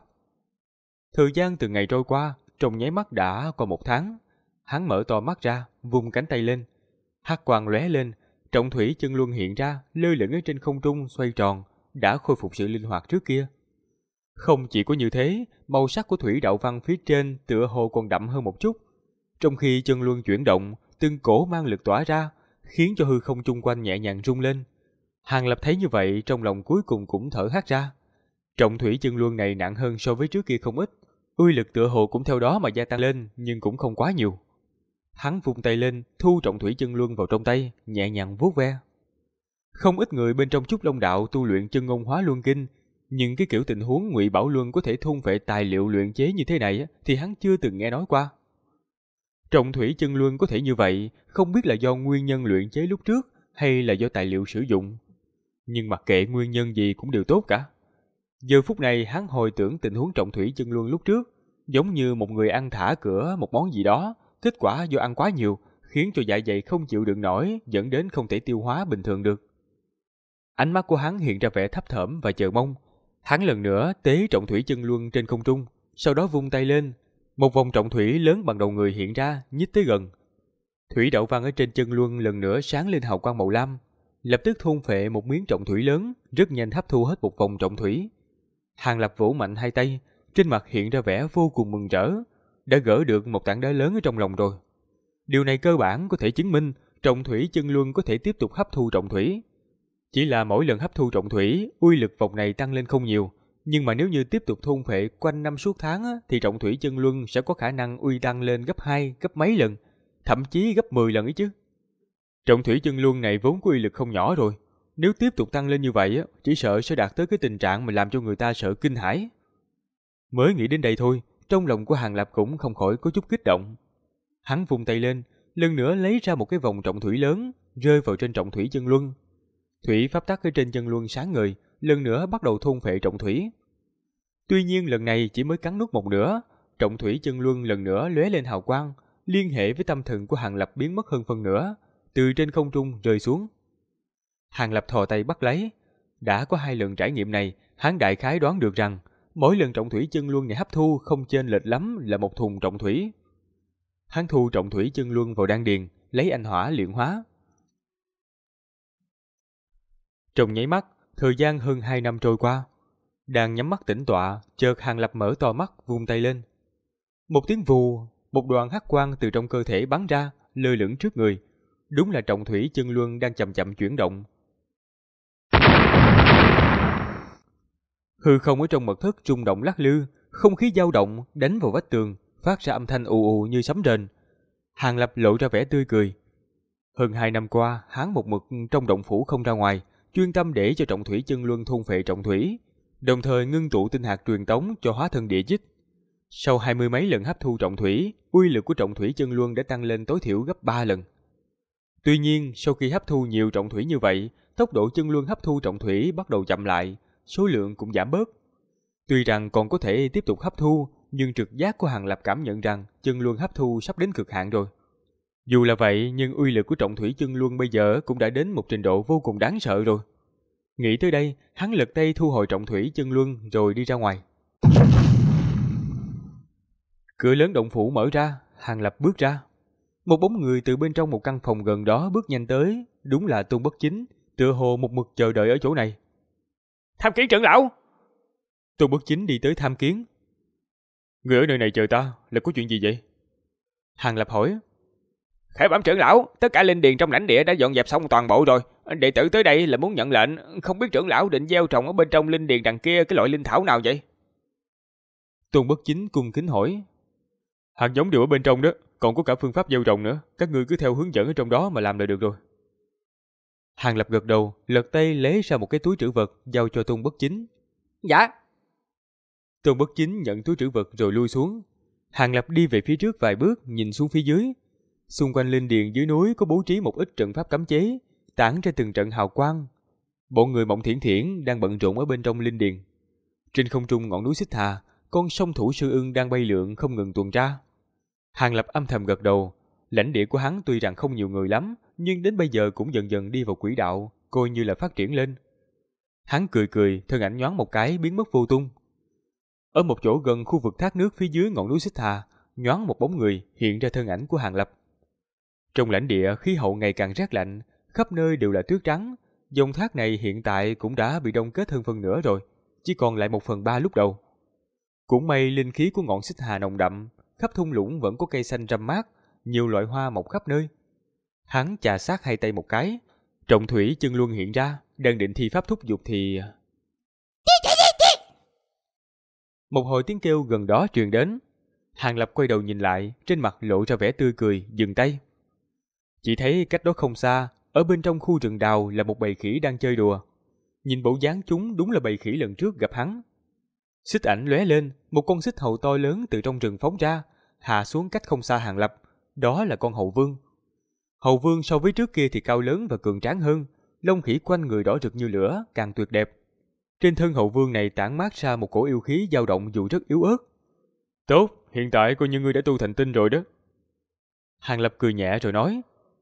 Thời gian từng ngày trôi qua, trong nháy mắt đã qua 1 tháng. Hắn mở to mắt ra, vung cánh tay lên. Hắc quang lóe lên, trọng thủy chân luân hiện ra, lơ lửng ở trên không trung xoay tròn, đã khôi phục sự linh hoạt trước kia. Không chỉ có như thế, màu sắc của thủy đạo văn phía trên tựa hồ còn đậm hơn một chút. Trong khi chân luân chuyển động, từng cổ mang lực tỏa ra, khiến cho hư không chung quanh nhẹ nhàng rung lên. Hàng Lập thấy như vậy, trong lòng cuối cùng cũng thở hắt ra. Trọng thủy chân luân này nặng hơn so với trước kia không ít, uy lực tựa hồ cũng theo đó mà gia tăng lên, nhưng cũng không quá nhiều. Hắn vung tay lên, thu trọng thủy chân luân vào trong tay, nhẹ nhàng vuốt ve. Không ít người bên trong Trúc Long đạo tu luyện chân ngôn hóa luân kinh, nhưng cái kiểu tình huống Ngụy Bảo Luân có thể thôn phệ tài liệu luyện chế như thế này thì hắn chưa từng nghe nói qua. Trọng thủy chân luân có thể như vậy, không biết là do nguyên nhân luyện chế lúc trước hay là do tài liệu sử dụng. Nhưng mặc kệ nguyên nhân gì cũng đều tốt cả. Giờ phút này hắn hồi tưởng tình huống trọng thủy chân luân lúc trước, giống như một người ăn thả cửa một món gì đó, kết quả do ăn quá nhiều, khiến cho dạ dày không chịu đựng nổi, dẫn đến không thể tiêu hóa bình thường được. Ánh mắt của hắn hiện ra vẻ thấp thỏm và chờ mong. Hắn lần nữa tế trọng thủy chân luân trên không trung, sau đó vung tay lên, một vòng trọng thủy lớn bằng đầu người hiện ra, nhích tới gần. Thủy đạo văn ở trên chân luân lần nữa sáng lên hào quang màu lam, lập tức thôn phệ một miếng trọng thủy lớn, rất nhanh hấp thu hết một vòng trọng thủy. Hàng Lập vỗ mạnh hai tay, trên mặt hiện ra vẻ vô cùng mừng rỡ, đã gỡ được một tảng đá lớn ở trong lòng rồi. Điều này cơ bản có thể chứng minh trọng thủy chân luân có thể tiếp tục hấp thu trọng thủy. Chỉ là mỗi lần hấp thu trọng thủy, uy lực vòng này tăng lên không nhiều, nhưng mà nếu như tiếp tục thôn phệ quanh năm suốt tháng thì trọng thủy chân luân sẽ có khả năng uy tăng lên gấp 2, gấp mấy lần, thậm chí gấp 10 lần ấy chứ. Trọng thủy chân luân này vốn có uy lực không nhỏ rồi, nếu tiếp tục tăng lên như vậy chỉ sợ sẽ đạt tới cái tình trạng mà làm cho người ta sợ kinh hãi. Mới nghĩ đến đây thôi, trong lòng của Hàng Lập cũng không khỏi có chút kích động. Hắn vung tay lên, lần nữa lấy ra một cái vòng trọng thủy lớn, rơi vào trên trọng thủy chân luân. Thủy pháp tắc ở trên chân luân sáng ngời, lần nữa bắt đầu thôn phệ trọng thủy. Tuy nhiên lần này chỉ mới cắn nuốt một nửa, trọng thủy chân luân lần nữa lóe lên hào quang, liên hệ với tâm thần của Hàng Lập biến mất hơn phân nửa, từ trên không trung rơi xuống. Hàng Lập thò tay bắt lấy. Đã có 2 lần trải nghiệm này, hắn đại khái đoán được rằng mỗi lần trọng thủy chân luân này hấp thu không chênh lệch lắm là một thùng trọng thủy. Hắn thu trọng thủy chân luân vào đan điền, lấy anh hỏa luyện hóa. Trong nháy mắt, thời gian hơn 2 năm trôi qua. Đang nhắm mắt tĩnh tọa, chợt Hàng Lập mở to mắt, vung tay lên. Một tiếng vù, một đoàn hắc quang từ trong cơ thể bắn ra, lơ lửng trước người. Đúng là trọng thủy chân luân đang chậm chậm chuyển động. Hư không ở trong mật thất rung động lắc lư, không khí dao động đánh vào vách tường, phát ra âm thanh ù ù như sấm rền. Hàng Lập lộ ra vẻ tươi cười. Hơn 2 năm qua, hắn một mực trong động phủ không ra ngoài, chuyên tâm để cho trọng thủy chân luân thôn phệ trọng thủy, đồng thời ngưng tụ tinh hạt truyền tống cho hóa thân địa chích. Sau 20 mấy lần hấp thu trọng thủy, uy lực của trọng thủy chân luân đã tăng lên tối thiểu gấp 3 lần. Tuy nhiên, sau khi hấp thu nhiều trọng thủy như vậy, tốc độ chân luân hấp thu trọng thủy bắt đầu chậm lại, số lượng cũng giảm bớt. Tuy rằng còn có thể tiếp tục hấp thu, nhưng trực giác của Hàng Lập cảm nhận rằng chân luân hấp thu sắp đến cực hạn rồi. Dù là vậy, nhưng uy lực của trọng thủy chân luân bây giờ cũng đã đến một trình độ vô cùng đáng sợ rồi. Nghĩ tới đây, hắn lật tay thu hồi trọng thủy chân luân rồi đi ra ngoài. Cửa lớn động phủ mở ra, Hàng Lập bước ra. Một bóng người từ bên trong một căn phòng gần đó bước nhanh tới, đúng là Tôn Bất Chính, tựa hồ một mực chờ đợi ở chỗ này. Tham kiến trưởng lão. Tôn Bất Chính đi tới tham kiến. Người ở nơi này chờ ta, là có chuyện gì vậy? Hàng Lập hỏi. Khải bẩm trưởng lão, tất cả linh điền trong lãnh địa đã dọn dẹp xong toàn bộ rồi. Đệ tử tới đây là muốn nhận lệnh, không biết trưởng lão định gieo trồng ở bên trong linh điền đằng kia cái loại linh thảo nào vậy? Tôn Bất Chính cung kính hỏi. Hạt giống đều ở bên trong đó, còn có cả phương pháp gieo trồng nữa, các ngươi cứ theo hướng dẫn ở trong đó mà làm là được rồi. Hàng Lập gật đầu, lật tay lấy ra một cái túi trữ vật giao cho Tôn Bất Chính. Dạ. Tôn Bất Chính nhận túi trữ vật rồi lui xuống. Hàng Lập đi về phía trước vài bước, nhìn xuống phía dưới. Xung quanh linh điền dưới núi có bố trí một ít trận pháp cấm chế, tản ra từng trận hào quang. Bọn người Mộng Thiển Thiển đang bận rộn ở bên trong linh điền. Trên không trung ngọn núi Xích Hà, con song thủ sư ưng đang bay lượn không ngừng tuần tra. Hàng Lập âm thầm gật đầu. Lãnh địa của hắn tuy rằng không nhiều người lắm, nhưng đến bây giờ cũng dần dần đi vào quỹ đạo, coi như là phát triển lên. Hắn cười cười, thân ảnh nhoáng một cái biến mất vô tung. Ở một chỗ gần khu vực thác nước phía dưới ngọn núi Xích Hà, nhoáng một bóng người hiện ra thân ảnh của Hàng Lập. Trong lãnh địa khí hậu ngày càng rét lạnh, khắp nơi đều là tuyết trắng, dòng thác này hiện tại cũng đã bị đông kết hơn phần nửa rồi, chỉ còn lại 1/3 lúc đầu. Cũng may linh khí của ngọn Xích Hà nồng đậm, khắp thung lũng vẫn có cây xanh râm mát, nhiều loại hoa mọc khắp nơi. Hắn chà sát hai tay một cái, trọng thủy chân luân hiện ra, đang định thi pháp thúc giục thì một hồi tiếng kêu gần đó truyền đến. Hàng Lập quay đầu nhìn lại, trên mặt lộ ra vẻ tươi cười, dừng tay. Chỉ thấy cách đó không xa, ở bên trong khu rừng đào là một bầy khỉ đang chơi đùa. Nhìn bộ dáng chúng đúng là bầy khỉ lần trước gặp hắn. Xích ảnh lóe lên, một con xích hầu to lớn từ trong rừng phóng ra, hạ xuống cách không xa Hàng Lập. Đó là con hầu vương. Hầu vương so với trước kia thì cao lớn và cường tráng hơn, lông khỉ quanh người đỏ rực như lửa, càng tuyệt đẹp. Trên thân hầu vương này tản mát ra một cổ yêu khí dao động dù rất yếu ớt. Tốt, hiện tại coi như ngươi đã tu thành tinh rồi đó. Hàng Lập cười nhẹ rồi nói.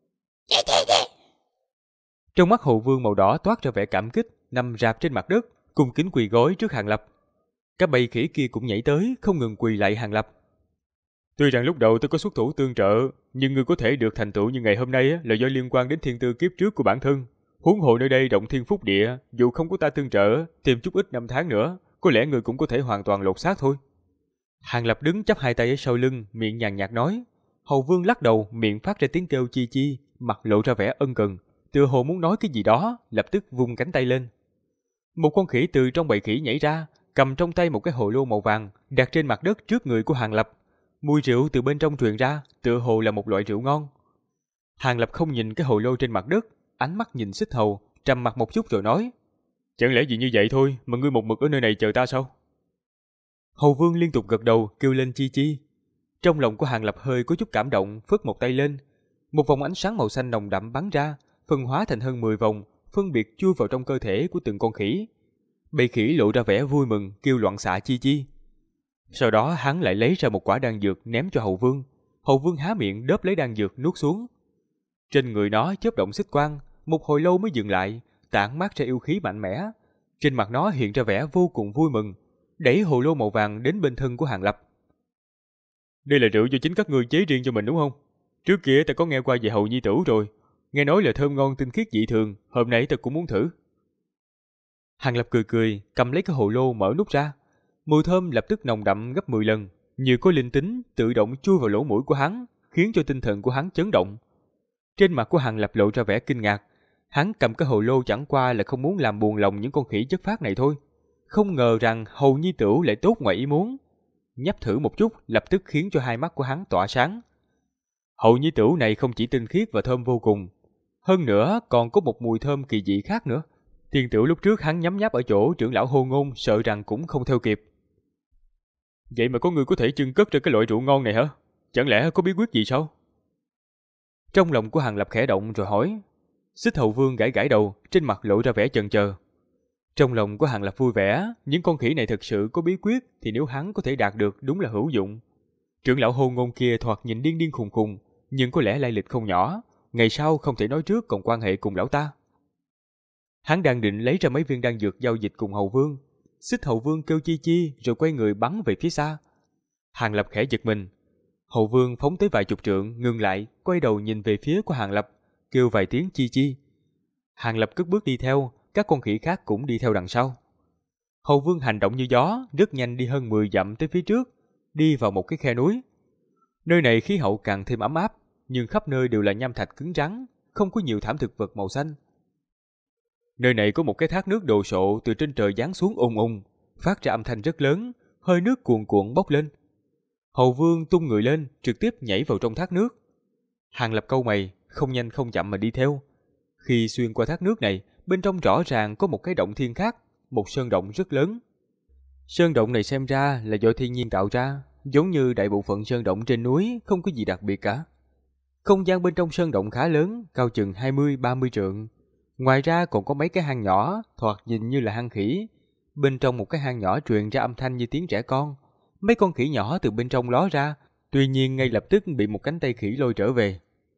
Trong mắt hầu vương màu đỏ toát ra vẻ cảm kích, nằm rạp trên mặt đất, cung kính quỳ gối trước Hàng Lập. Các bầy khỉ kia cũng nhảy tới, không ngừng quỳ lạy Hàng Lập. Tuy rằng lúc đầu tôi có xuất thủ tương trợ, nhưng ngươi có thể được thành tựu như ngày hôm nay là do liên quan đến thiên tư kiếp trước của bản thân. Huống hồ nơi đây động thiên phúc địa, dù không có ta tương trợ, thêm chút ít năm tháng nữa, có lẽ ngươi cũng có thể hoàn toàn lột xác thôi. Hàng Lập đứng chắp hai tay ở sau lưng, miệng nhàn nhạt nói. Hầu vương lắc đầu, miệng phát ra tiếng kêu chi chi, mặt lộ ra vẻ ân cần, tựa hồ muốn nói cái gì đó, lập tức vung cánh tay lên. Một con khỉ từ trong bầy khỉ nhảy ra, cầm trong tay một cái hồ lô màu vàng, đặt trên mặt đất trước người của Hàng Lập. Mùi rượu từ bên trong truyền ra, tựa hồ là một loại rượu ngon. Hàng Lập không nhìn cái hồ lô trên mặt đất, ánh mắt nhìn xích hầu, trầm mặt một chút rồi nói. Chẳng lẽ gì như vậy thôi mà ngươi một mực ở nơi này chờ ta sao? Hầu vương liên tục gật đầu, kêu lên chi chi. Trong lòng của Hàng Lập hơi có chút cảm động, phất một tay lên. Một vòng ánh sáng màu xanh nồng đậm bắn ra, phân hóa thành hơn 10 vòng, phân biệt chui vào trong cơ thể của từng con khỉ. Bầy khỉ lộ ra vẻ vui mừng, kêu loạn xạ chi chi. Sau đó hắn lại lấy ra một quả đan dược ném cho hầu vương. Hầu vương há miệng đớp lấy đan dược nuốt xuống. Trên người nó chớp động xích quang, một hồi lâu mới dừng lại, tản mát ra yêu khí mạnh mẽ. Trên mặt nó hiện ra vẻ vô cùng vui mừng, đẩy hồ lô màu vàng đến bên thân của Hàng Lập. Đây là rượu do chính các ngươi chế riêng cho mình đúng không? Trước kia ta có nghe qua về hầu nhi tử rồi, nghe nói là thơm ngon tinh khiết dị thường, hôm nay ta cũng muốn thử. Hàng Lập cười cười, cầm lấy cái hồ lô mở nút ra. Mùi thơm lập tức nồng đậm gấp 10 lần, như có linh tính tự động chui vào lỗ mũi của hắn, khiến cho tinh thần của hắn chấn động. Trên mặt của Hàng Lập lộ ra vẻ kinh ngạc, hắn cầm cái hồ lô chẳng qua là không muốn làm buồn lòng những con khỉ chất phác này thôi. Không ngờ rằng hầu nhi tử lại tốt ngoài ý muốn. Nhấp thử một chút lập tức khiến cho hai mắt của hắn tỏa sáng. Hầu nhi tử này không chỉ tinh khiết và thơm vô cùng, hơn nữa còn có một mùi thơm kỳ dị khác nữa. Tiền tử lúc trước hắn nhấm nháp ở chỗ trưởng lão Hô Ngôn sợ rằng cũng không theo kịp. Vậy mà có người có thể chưng cất ra cái loại rượu ngon này hả? Chẳng lẽ có bí quyết gì sao? Trong lòng của Hàng Lập khẽ động rồi hỏi. Xích hầu vương gãi gãi đầu, trên mặt lộ ra vẻ chần chờ. Trong lòng của Hàng Lập vui vẻ, những con khỉ này thực sự có bí quyết thì nếu hắn có thể đạt được đúng là hữu dụng. Trưởng lão Hô Ngôn kia thoạt nhìn điên điên khùng khùng, nhưng có lẽ lai lịch không nhỏ, ngày sau không thể nói trước còn quan hệ cùng lão ta. Hắn đang định lấy ra mấy viên đan dược giao dịch cùng hầu vương. Xích hầu vương kêu chi chi rồi quay người bắn về phía xa. Hàng Lập khẽ giật mình. Hầu vương phóng tới vài chục trượng, ngừng lại, quay đầu nhìn về phía của Hàng Lập, kêu vài tiếng chi chi. Hàng Lập cất bước đi theo, các con khỉ khác cũng đi theo đằng sau. Hầu vương hành động như gió, rất nhanh đi hơn 10 dặm tới phía trước, đi vào một cái khe núi. Nơi này khí hậu càng thêm ấm áp, nhưng khắp nơi đều là nham thạch cứng rắn, không có nhiều thảm thực vật màu xanh. Nơi này có một cái thác nước đồ sộ từ trên trời giáng xuống ùng ùng, phát ra âm thanh rất lớn, hơi nước cuồn cuộn bốc lên. Hầu vương tung người lên, trực tiếp nhảy vào trong thác nước. Hàng Lập cau mày, không nhanh không chậm mà đi theo. Khi xuyên qua thác nước này, bên trong rõ ràng có một cái động thiên khác, một sơn động rất lớn. Sơn động này xem ra là do thiên nhiên tạo ra, giống như đại bộ phận sơn động trên núi, không có gì đặc biệt cả. Không gian bên trong sơn động khá lớn, cao chừng 20-30 trượng. Ngoài ra còn có mấy cái hang nhỏ, thoạt nhìn như là hang khỉ. Bên trong một cái hang nhỏ truyền ra âm thanh như tiếng trẻ con. Mấy con khỉ nhỏ từ bên trong ló ra, tuy nhiên ngay lập tức bị một cánh tay khỉ lôi trở về.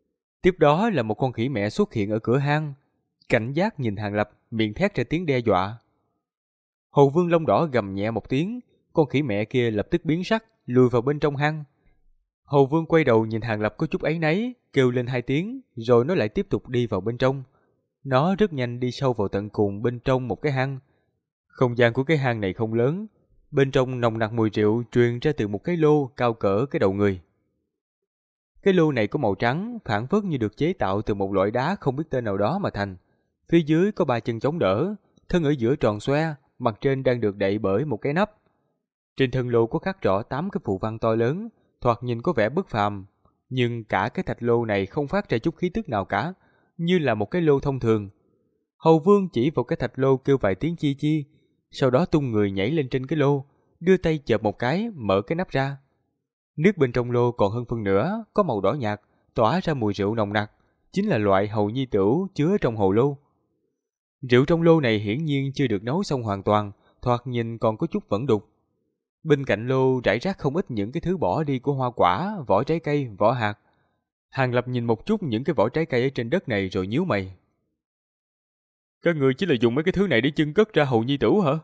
Tiếp đó là một con khỉ mẹ xuất hiện ở cửa hang, cảnh giác nhìn Hàng Lập, miệng thét ra tiếng đe dọa. Hầu Vương lông đỏ gầm nhẹ một tiếng, con khỉ mẹ kia lập tức biến sắc, lùi vào bên trong hang. Hầu Vương quay đầu nhìn Hàng Lập có chút áy náy, kêu lên 2 tiếng, rồi nó lại tiếp tục đi vào bên trong. Nó rất nhanh đi sâu vào tận cùng bên trong một cái hang. Không gian của cái hang này không lớn, bên trong nồng nặc mùi rượu truyền ra từ một cái lô cao cỡ cái đầu người. Cái lô này có màu trắng, phảng phất như được chế tạo từ một loại đá không biết tên nào đó mà thành. Phía dưới có 3 chân chống đỡ, thân ở giữa tròn xoe, mặt trên đang được đậy bởi một cái nắp. Trên thân lô có khắc rõ 8 cái phù văn to lớn, thoạt nhìn có vẻ bất phàm, nhưng cả cái thạch lô này không phát ra chút khí tức nào cả, như là một cái lô thông thường. Hầu Vương chỉ vào cái thạch lô kêu vài tiếng chi chi, sau đó tung người nhảy lên trên cái lô, đưa tay chợp một cái, mở cái nắp ra. Nước bên trong lô còn hơn phân nửa, có màu đỏ nhạt, tỏa ra mùi rượu nồng nặc, chính là loại hầu nhi tửu chứa trong hồ lô. Rượu trong lô này hiển nhiên chưa được nấu xong hoàn toàn, thoạt nhìn còn có chút vẫn đục. Bên cạnh lô rải rác không ít những cái thứ bỏ đi của hoa quả, vỏ trái cây, vỏ hạt. Hàng Lập nhìn một chút những cái vỏ trái cây ở trên đất này rồi nhíu mày. Các người chỉ là dùng mấy cái thứ này để chưng cất ra hầu nhi tửu hả?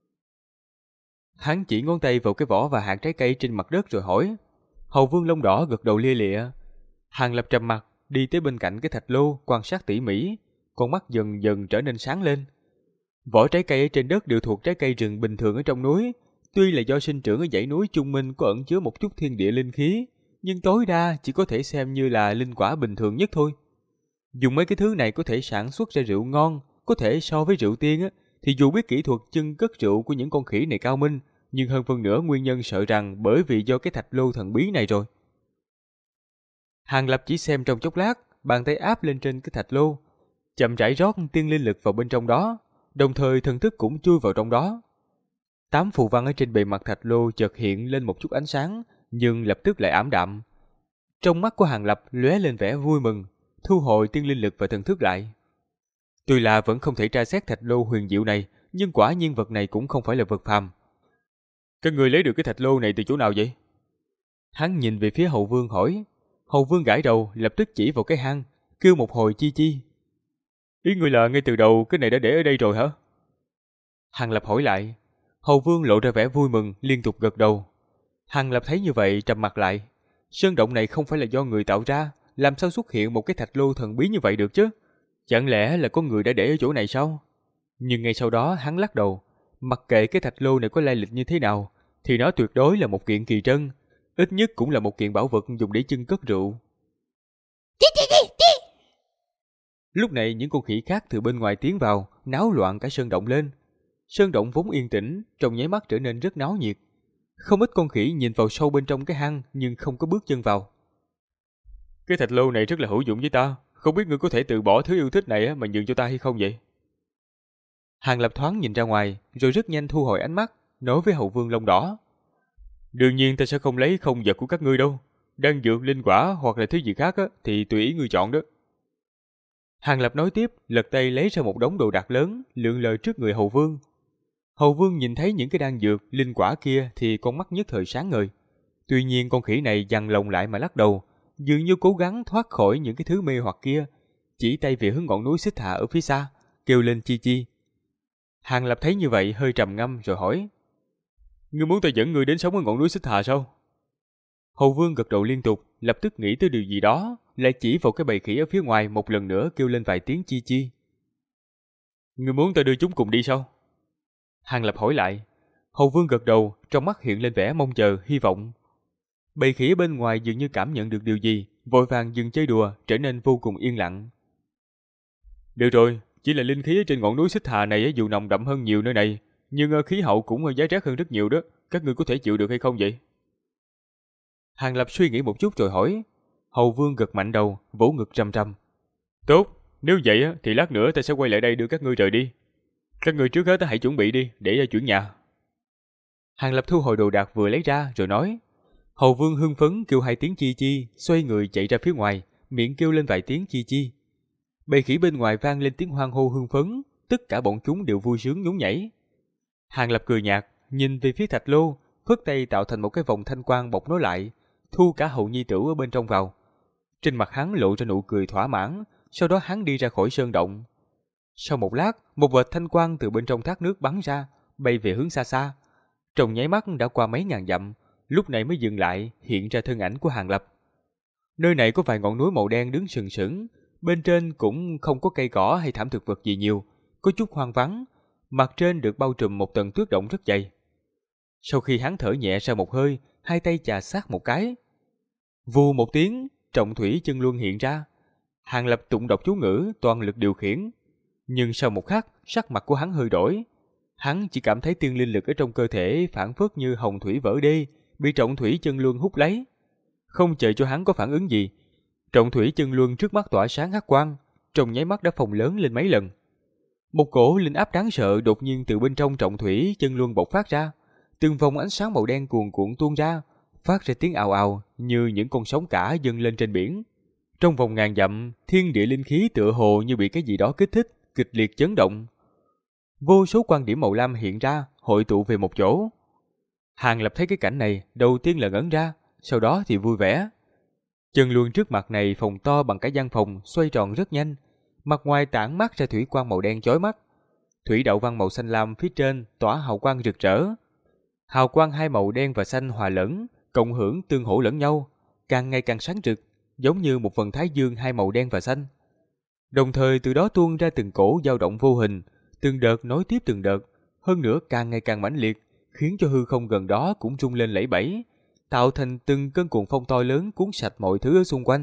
Hắn chỉ ngón tay vào cái vỏ và hạt trái cây trên mặt đất rồi hỏi. Hầu Vương lông đỏ gật đầu lia lịa. Hàng Lập trầm mặt, đi tới bên cạnh cái thạch lô, quan sát tỉ mỉ, con mắt dần dần trở nên sáng lên. Vỏ trái cây ở trên đất đều thuộc trái cây rừng bình thường ở trong núi, tuy là do sinh trưởng ở dãy núi Trung Minh có ẩn chứa một chút thiên địa linh khí, nhưng tối đa chỉ có thể xem như là linh quả bình thường nhất thôi. Dùng mấy cái thứ này có thể sản xuất ra rượu ngon, có thể so với rượu tiên á, thì dù biết kỹ thuật chưng cất rượu của những con khỉ này cao minh, nhưng hơn phân nửa nguyên nhân sợ rằng bởi vì do cái thạch lô thần bí này rồi. Hàng Lập chỉ xem trong chốc lát, bàn tay áp lên trên cái thạch lô, chậm rãi rót tiên linh lực vào bên trong đó, đồng thời thần thức cũng chui vào trong đó. 8 phù văn ở trên bề mặt thạch lô chợt hiện lên một chút ánh sáng, nhưng lập tức lại ảm đạm. Trong mắt của Hàng Lập lóe lên vẻ vui mừng, thu hồi tiên linh lực và thần thức lại. Tuy là vẫn không thể tra xét thạch lô huyền diệu này, nhưng quả nhiên vật này cũng không phải là vật phàm. Các người lấy được cái thạch lô này từ chỗ nào vậy? Hắn nhìn về phía Hầu Vương hỏi. Hầu Vương gãi đầu, lập tức chỉ vào cái hang, kêu một hồi chi chi. Ý người là ngay từ đầu cái này đã để ở đây rồi hả? Hàng Lập hỏi lại. Hầu Vương lộ ra vẻ vui mừng, liên tục gật đầu. Hàng Lập thấy như vậy trầm mặt lại. Sơn động này không phải là do người tạo ra, làm sao xuất hiện một cái thạch lô thần bí như vậy được chứ? Chẳng lẽ là có người đã để ở chỗ này sao? Nhưng ngay sau đó hắn lắc đầu. Mặc kệ cái thạch lô này có lai lịch như thế nào, thì nó tuyệt đối là một kiện kỳ trân, ít nhất cũng là một kiện bảo vật dùng để chưng cất rượu. Lúc này những con khỉ khác từ bên ngoài tiến vào, náo loạn cả sơn động lên. Sơn động vốn yên tĩnh, trong nháy mắt trở nên rất náo nhiệt. Không ít con khỉ nhìn vào sâu bên trong cái hang nhưng không có bước chân vào. Cái thạch lô này rất là hữu dụng với ta, không biết ngươi có thể từ bỏ thứ yêu thích này mà nhường cho ta hay không vậy? Hàng Lập thoáng nhìn ra ngoài, rồi rất nhanh thu hồi ánh mắt, nói với Hầu Vương lông đỏ. Đương nhiên ta sẽ không lấy không vật của các ngươi đâu. Đan dược, linh quả hoặc là thứ gì khác thì tùy ý ngươi chọn đó. Hàng Lập nói tiếp, lật tay lấy ra một đống đồ đạc lớn, lượn lờ trước người Hầu Vương. Hầu Vương nhìn thấy những cái đan dược, linh quả kia thì con mắt nhất thời sáng ngời. Tuy nhiên con khỉ này dằn lòng lại mà lắc đầu, dường như cố gắng thoát khỏi những cái thứ mê hoặc kia, chỉ tay về hướng ngọn núi Xích Hà ở phía xa, kêu lên chi chi. Hàng Lập thấy như vậy hơi trầm ngâm rồi hỏi. Ngươi muốn ta dẫn ngươi đến sống ở ngọn núi Xích Hà sao? Hầu Vương gật đầu liên tục, lập tức nghĩ tới điều gì đó, lại chỉ vào cái bầy khỉ ở phía ngoài một lần nữa kêu lên vài tiếng chi chi. Ngươi muốn ta đưa chúng cùng đi sao? Hàng Lập hỏi lại. Hầu Vương gật đầu, trong mắt hiện lên vẻ mong chờ, hy vọng. Bầy khỉ bên ngoài dường như cảm nhận được điều gì, vội vàng dừng chơi đùa, trở nên vô cùng yên lặng. Được rồi, chỉ là linh khí ở trên ngọn núi Xích Hà này dù nồng đậm hơn nhiều nơi này, nhưng khí hậu cũng giá rét hơn rất nhiều đó, các ngươi có thể chịu được hay không vậy? Hàng Lập suy nghĩ một chút rồi hỏi. Hầu Vương gật mạnh đầu, vỗ ngực răm răm. Tốt, nếu vậy thì lát nữa ta sẽ quay lại đây đưa các ngươi rời đi. Các ngươi trước hết hãy chuẩn bị đi, để chuyển nhà. Hàng Lập thu hồi đồ đạc vừa lấy ra rồi nói. Hầu Vương hưng phấn kêu 2 tiếng chi chi, xoay người chạy ra phía ngoài, miệng kêu lên vài tiếng chi chi. Bầy khỉ bên ngoài vang lên tiếng hoan hô hưng phấn, tất cả bọn chúng đều vui sướng nhún nhảy. Hàng Lập cười nhạt, nhìn về phía thạch lô, phất tay tạo thành một cái vòng thanh quang bọc nó lại, thu cả Hầu Nhi Tửu ở bên trong vào. Trên mặt hắn lộ ra nụ cười thỏa mãn, sau đó hắn đi ra khỏi sơn động. Sau một lát, một vệt thanh quang từ bên trong thác nước bắn ra, bay về hướng xa xa. Trong nháy mắt đã qua mấy ngàn dặm, lúc này mới dừng lại, hiện ra thân ảnh của Hàn Lập. Nơi này có vài ngọn núi màu đen đứng sừng sững, bên trên cũng không có cây cỏ hay thảm thực vật gì nhiều, có chút hoang vắng, mặt trên được bao trùm một tầng tuyết động rất dày. Sau khi hắn thở nhẹ ra một hơi, hai tay chà sát một cái. Vù một tiếng, trọng thủy chân luân hiện ra. Hàn Lập tụng đọc chú ngữ, toàn lực điều khiển. Nhưng sau một khắc, sắc mặt của hắn hơi đổi. Hắn chỉ cảm thấy tiên linh lực ở trong cơ thể phảng phất như hồng thủy vỡ đê, bị trọng thủy chân luân hút lấy. Không chờ cho hắn có phản ứng gì, trọng thủy chân luân trước mắt tỏa sáng hắc quang, trong nháy mắt đã phồng lớn lên mấy lần. Một cổ linh áp đáng sợ đột nhiên từ bên trong trọng thủy chân luân bộc phát ra, từng vòng ánh sáng màu đen cuồn cuộn tuôn ra, phát ra tiếng ào ào như những con sóng cả dâng lên trên biển. Trong vòng ngàn dặm, thiên địa linh khí tựa hồ như bị cái gì đó kích thích, kịch liệt chấn động. Vô số quan điểm màu lam hiện ra, hội tụ về một chỗ. Hàn Lập thấy cái cảnh này, đầu tiên là ngẩn ra, sau đó thì vui vẻ. Chân luân trước mặt này phồng to bằng cả gian phòng, xoay tròn rất nhanh, mặt ngoài tản mát ra thủy quang màu đen chói mắt. Thủy đạo văn màu xanh lam phía trên tỏa hào quang rực rỡ. Hào quang hai màu đen và xanh hòa lẫn, cộng hưởng tương hỗ lẫn nhau, càng ngày càng sáng rực, giống như một vầng thái dương hai màu đen và xanh. Đồng thời từ đó tuôn ra từng cổ dao động vô hình, từng đợt nối tiếp từng đợt, hơn nữa càng ngày càng mãnh liệt, khiến cho hư không gần đó cũng rung lên lẫy bẫy, tạo thành từng cơn cuồng phong to lớn cuốn sạch mọi thứ ở xung quanh.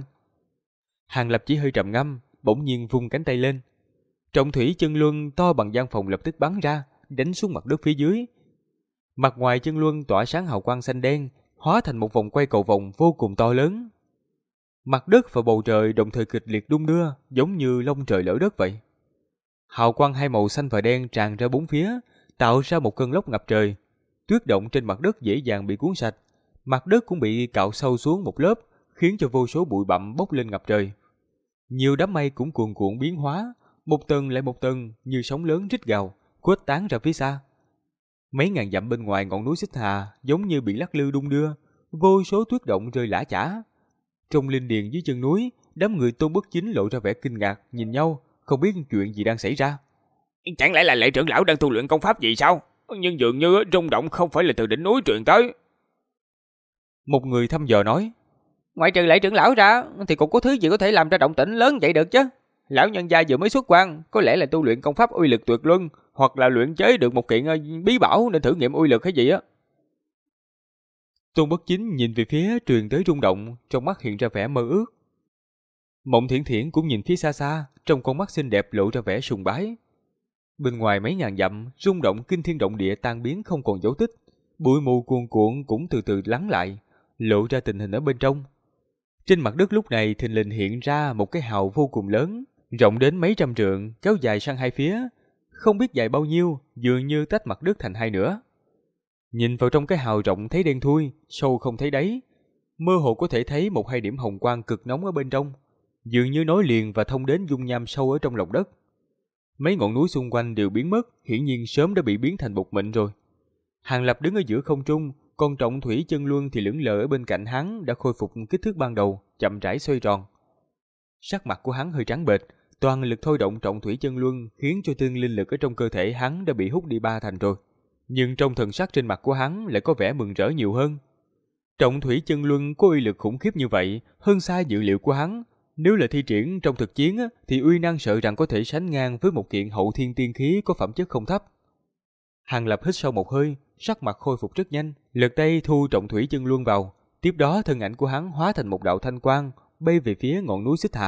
Hàn Lập chỉ hơi trầm ngâm, bỗng nhiên vung cánh tay lên. Trọng thủy chân luân to bằng gian phòng lập tức bắn ra, đánh xuống mặt đất phía dưới. Mặt ngoài chân luân tỏa sáng hào quang xanh đen, hóa thành một vòng quay cầu vồng vô cùng to lớn. Mặt đất và bầu trời đồng thời kịch liệt đung đưa, giống như long trời lở đất vậy. Hào quang hai màu xanh và đen tràn ra bốn phía, tạo ra một cơn lốc ngập trời. Tuyết động trên mặt đất dễ dàng bị cuốn sạch, mặt đất cũng bị cạo sâu xuống một lớp, khiến cho vô số bụi bặm bốc lên ngập trời. Nhiều đám mây cũng cuồn cuộn biến hóa, một tầng lại một tầng như sóng lớn rít gào, khuếch tán ra phía xa. Mấy ngàn dặm bên ngoài ngọn núi Xích Hà giống như bị lắc lư đung đưa, vô số tuyết động rơi lả chả. Trong linh điền dưới chân núi, đám người Tôn Bất Chính lộ ra vẻ kinh ngạc, nhìn nhau, không biết chuyện gì đang xảy ra. Chẳng lẽ là Lệ trưởng lão đang tu luyện công pháp gì sao? Nhưng dường như rung động không phải là từ đỉnh núi truyền tới. Một người thăm dò nói. Ngoại trừ Lệ trưởng lão ra, thì cũng có thứ gì có thể làm ra động tĩnh lớn vậy được chứ? Lão nhân gia vừa mới xuất quan, có lẽ là tu luyện công pháp uy lực tuyệt luân, hoặc là luyện chế được một kiện bí bảo nên thử nghiệm uy lực hay gì á. Tôn Bất Chính nhìn về phía truyền tới rung động, trong mắt hiện ra vẻ mơ ước. Mộng Thiển Thiển cũng nhìn phía xa xa, trong con mắt xinh đẹp lộ ra vẻ sùng bái. Bên ngoài mấy ngàn dặm, rung động kinh thiên động địa tan biến không còn dấu tích, bụi mù cuồn cuộn cũng từ từ lắng lại, lộ ra tình hình ở bên trong. Trên mặt đất lúc này thình lình hiện ra một cái hào vô cùng lớn, rộng đến mấy trăm trượng, kéo dài sang hai phía, không biết dài bao nhiêu, dường như tách mặt đất thành hai nửa. Nhìn vào trong cái hào rộng thấy đen thui, sâu không thấy đáy, mơ hồ có thể thấy một hai điểm hồng quang cực nóng ở bên trong, dường như nối liền và thông đến dung nham sâu ở trong lòng đất. Mấy ngọn núi xung quanh đều biến mất, hiển nhiên sớm đã bị biến thành bột mịn rồi. Hàn Lập đứng ở giữa không trung, còn trọng thủy chân luân thì lững lờ ở bên cạnh hắn đã khôi phục kích thước ban đầu, chậm rãi xoay tròn. Sắc mặt của hắn hơi trắng bệch, toàn lực thôi động trọng thủy chân luân khiến cho tiên linh lực ở trong cơ thể hắn đã bị hút đi ba thành rồi. Nhưng trong thần sắc trên mặt của hắn lại có vẻ mừng rỡ nhiều hơn. Trọng thủy chân luân có uy lực khủng khiếp như vậy, hơn xa dự liệu của hắn. Nếu là thi triển trong thực chiến thì uy năng sợ rằng có thể sánh ngang với một kiện hậu thiên tiên khí có phẩm chất không thấp. Hàn Lập hít sâu một hơi, sắc mặt khôi phục rất nhanh, lật tay thu trọng thủy chân luân vào, tiếp đó thân ảnh của hắn hóa thành một đạo thanh quang, bay về phía ngọn núi Xích Hà.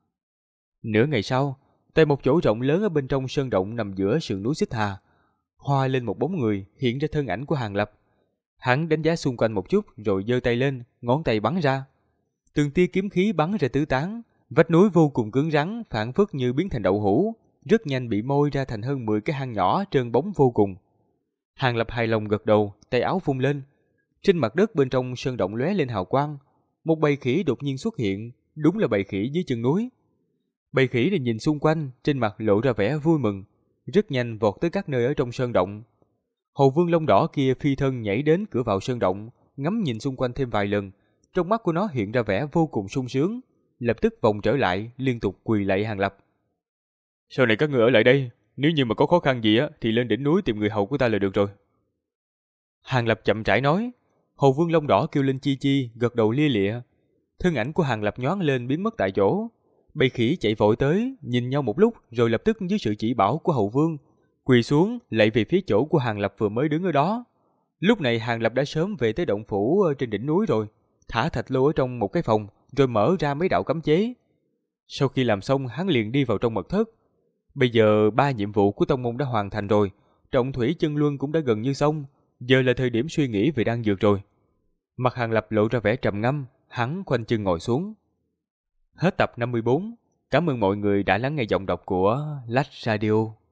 Nửa ngày sau, tại một chỗ rộng lớn ở bên trong sơn động nằm giữa sườn núi Xích Hà, hoa lên một bóng người, hiện ra thân ảnh của Hàn Lập. Hắn đánh giá xung quanh một chút rồi giơ tay lên, ngón tay bắn ra. Từng tia kiếm khí bắn ra tứ tán, vách núi vô cùng cứng rắn, phảng phất như biến thành đậu hũ, rất nhanh bị môi ra thành hơn 10 cái hang nhỏ trơn bóng vô cùng. Hàn Lập hài lòng gật đầu, tay áo vung lên. Trên mặt đất bên trong sơn động lóe lên hào quang, một bầy khỉ đột nhiên xuất hiện, đúng là bầy khỉ dưới chân núi. Bầy khỉ này nhìn xung quanh, trên mặt lộ ra vẻ vui mừng, rất nhanh vọt tới các nơi ở trong sơn động. Hầu Vương lông đỏ kia phi thân nhảy đến cửa vào sơn động, ngắm nhìn xung quanh thêm vài lần, trong mắt của nó hiện ra vẻ vô cùng sung sướng, lập tức vòng trở lại, liên tục quỳ lạy Hàng Lập. Sau này các ngươi ở lại đây, nếu như mà có khó khăn gì á thì lên đỉnh núi tìm người hầu của ta là được rồi. Hàng Lập chậm rãi nói. Hầu Vương lông đỏ kêu lên chi chi, gật đầu lia lịa. Thân ảnh của Hàng Lập nhoáng lên biến mất tại chỗ. Bầy khỉ chạy vội tới, nhìn nhau một lúc rồi lập tức dưới sự chỉ bảo của Hầu Vương, quỳ xuống lạy về phía chỗ của Hàng Lập vừa mới đứng ở đó. Lúc này Hàng Lập đã sớm về tới động phủ trên đỉnh núi rồi, thả thạch lô ở trong một cái phòng, rồi mở ra mấy đạo cấm chế. Sau khi làm xong, hắn liền đi vào trong mật thất. Bây giờ 3 nhiệm vụ của tông môn đã hoàn thành rồi, trọng thủy chân luân cũng đã gần như xong, giờ là thời điểm suy nghĩ về đan dược rồi. Mặt Hàng Lập lộ ra vẻ trầm ngâm, hắn khoanh chân ngồi xuống. Hết tập 54. Cảm ơn mọi người đã lắng nghe giọng đọc của Lách Radio.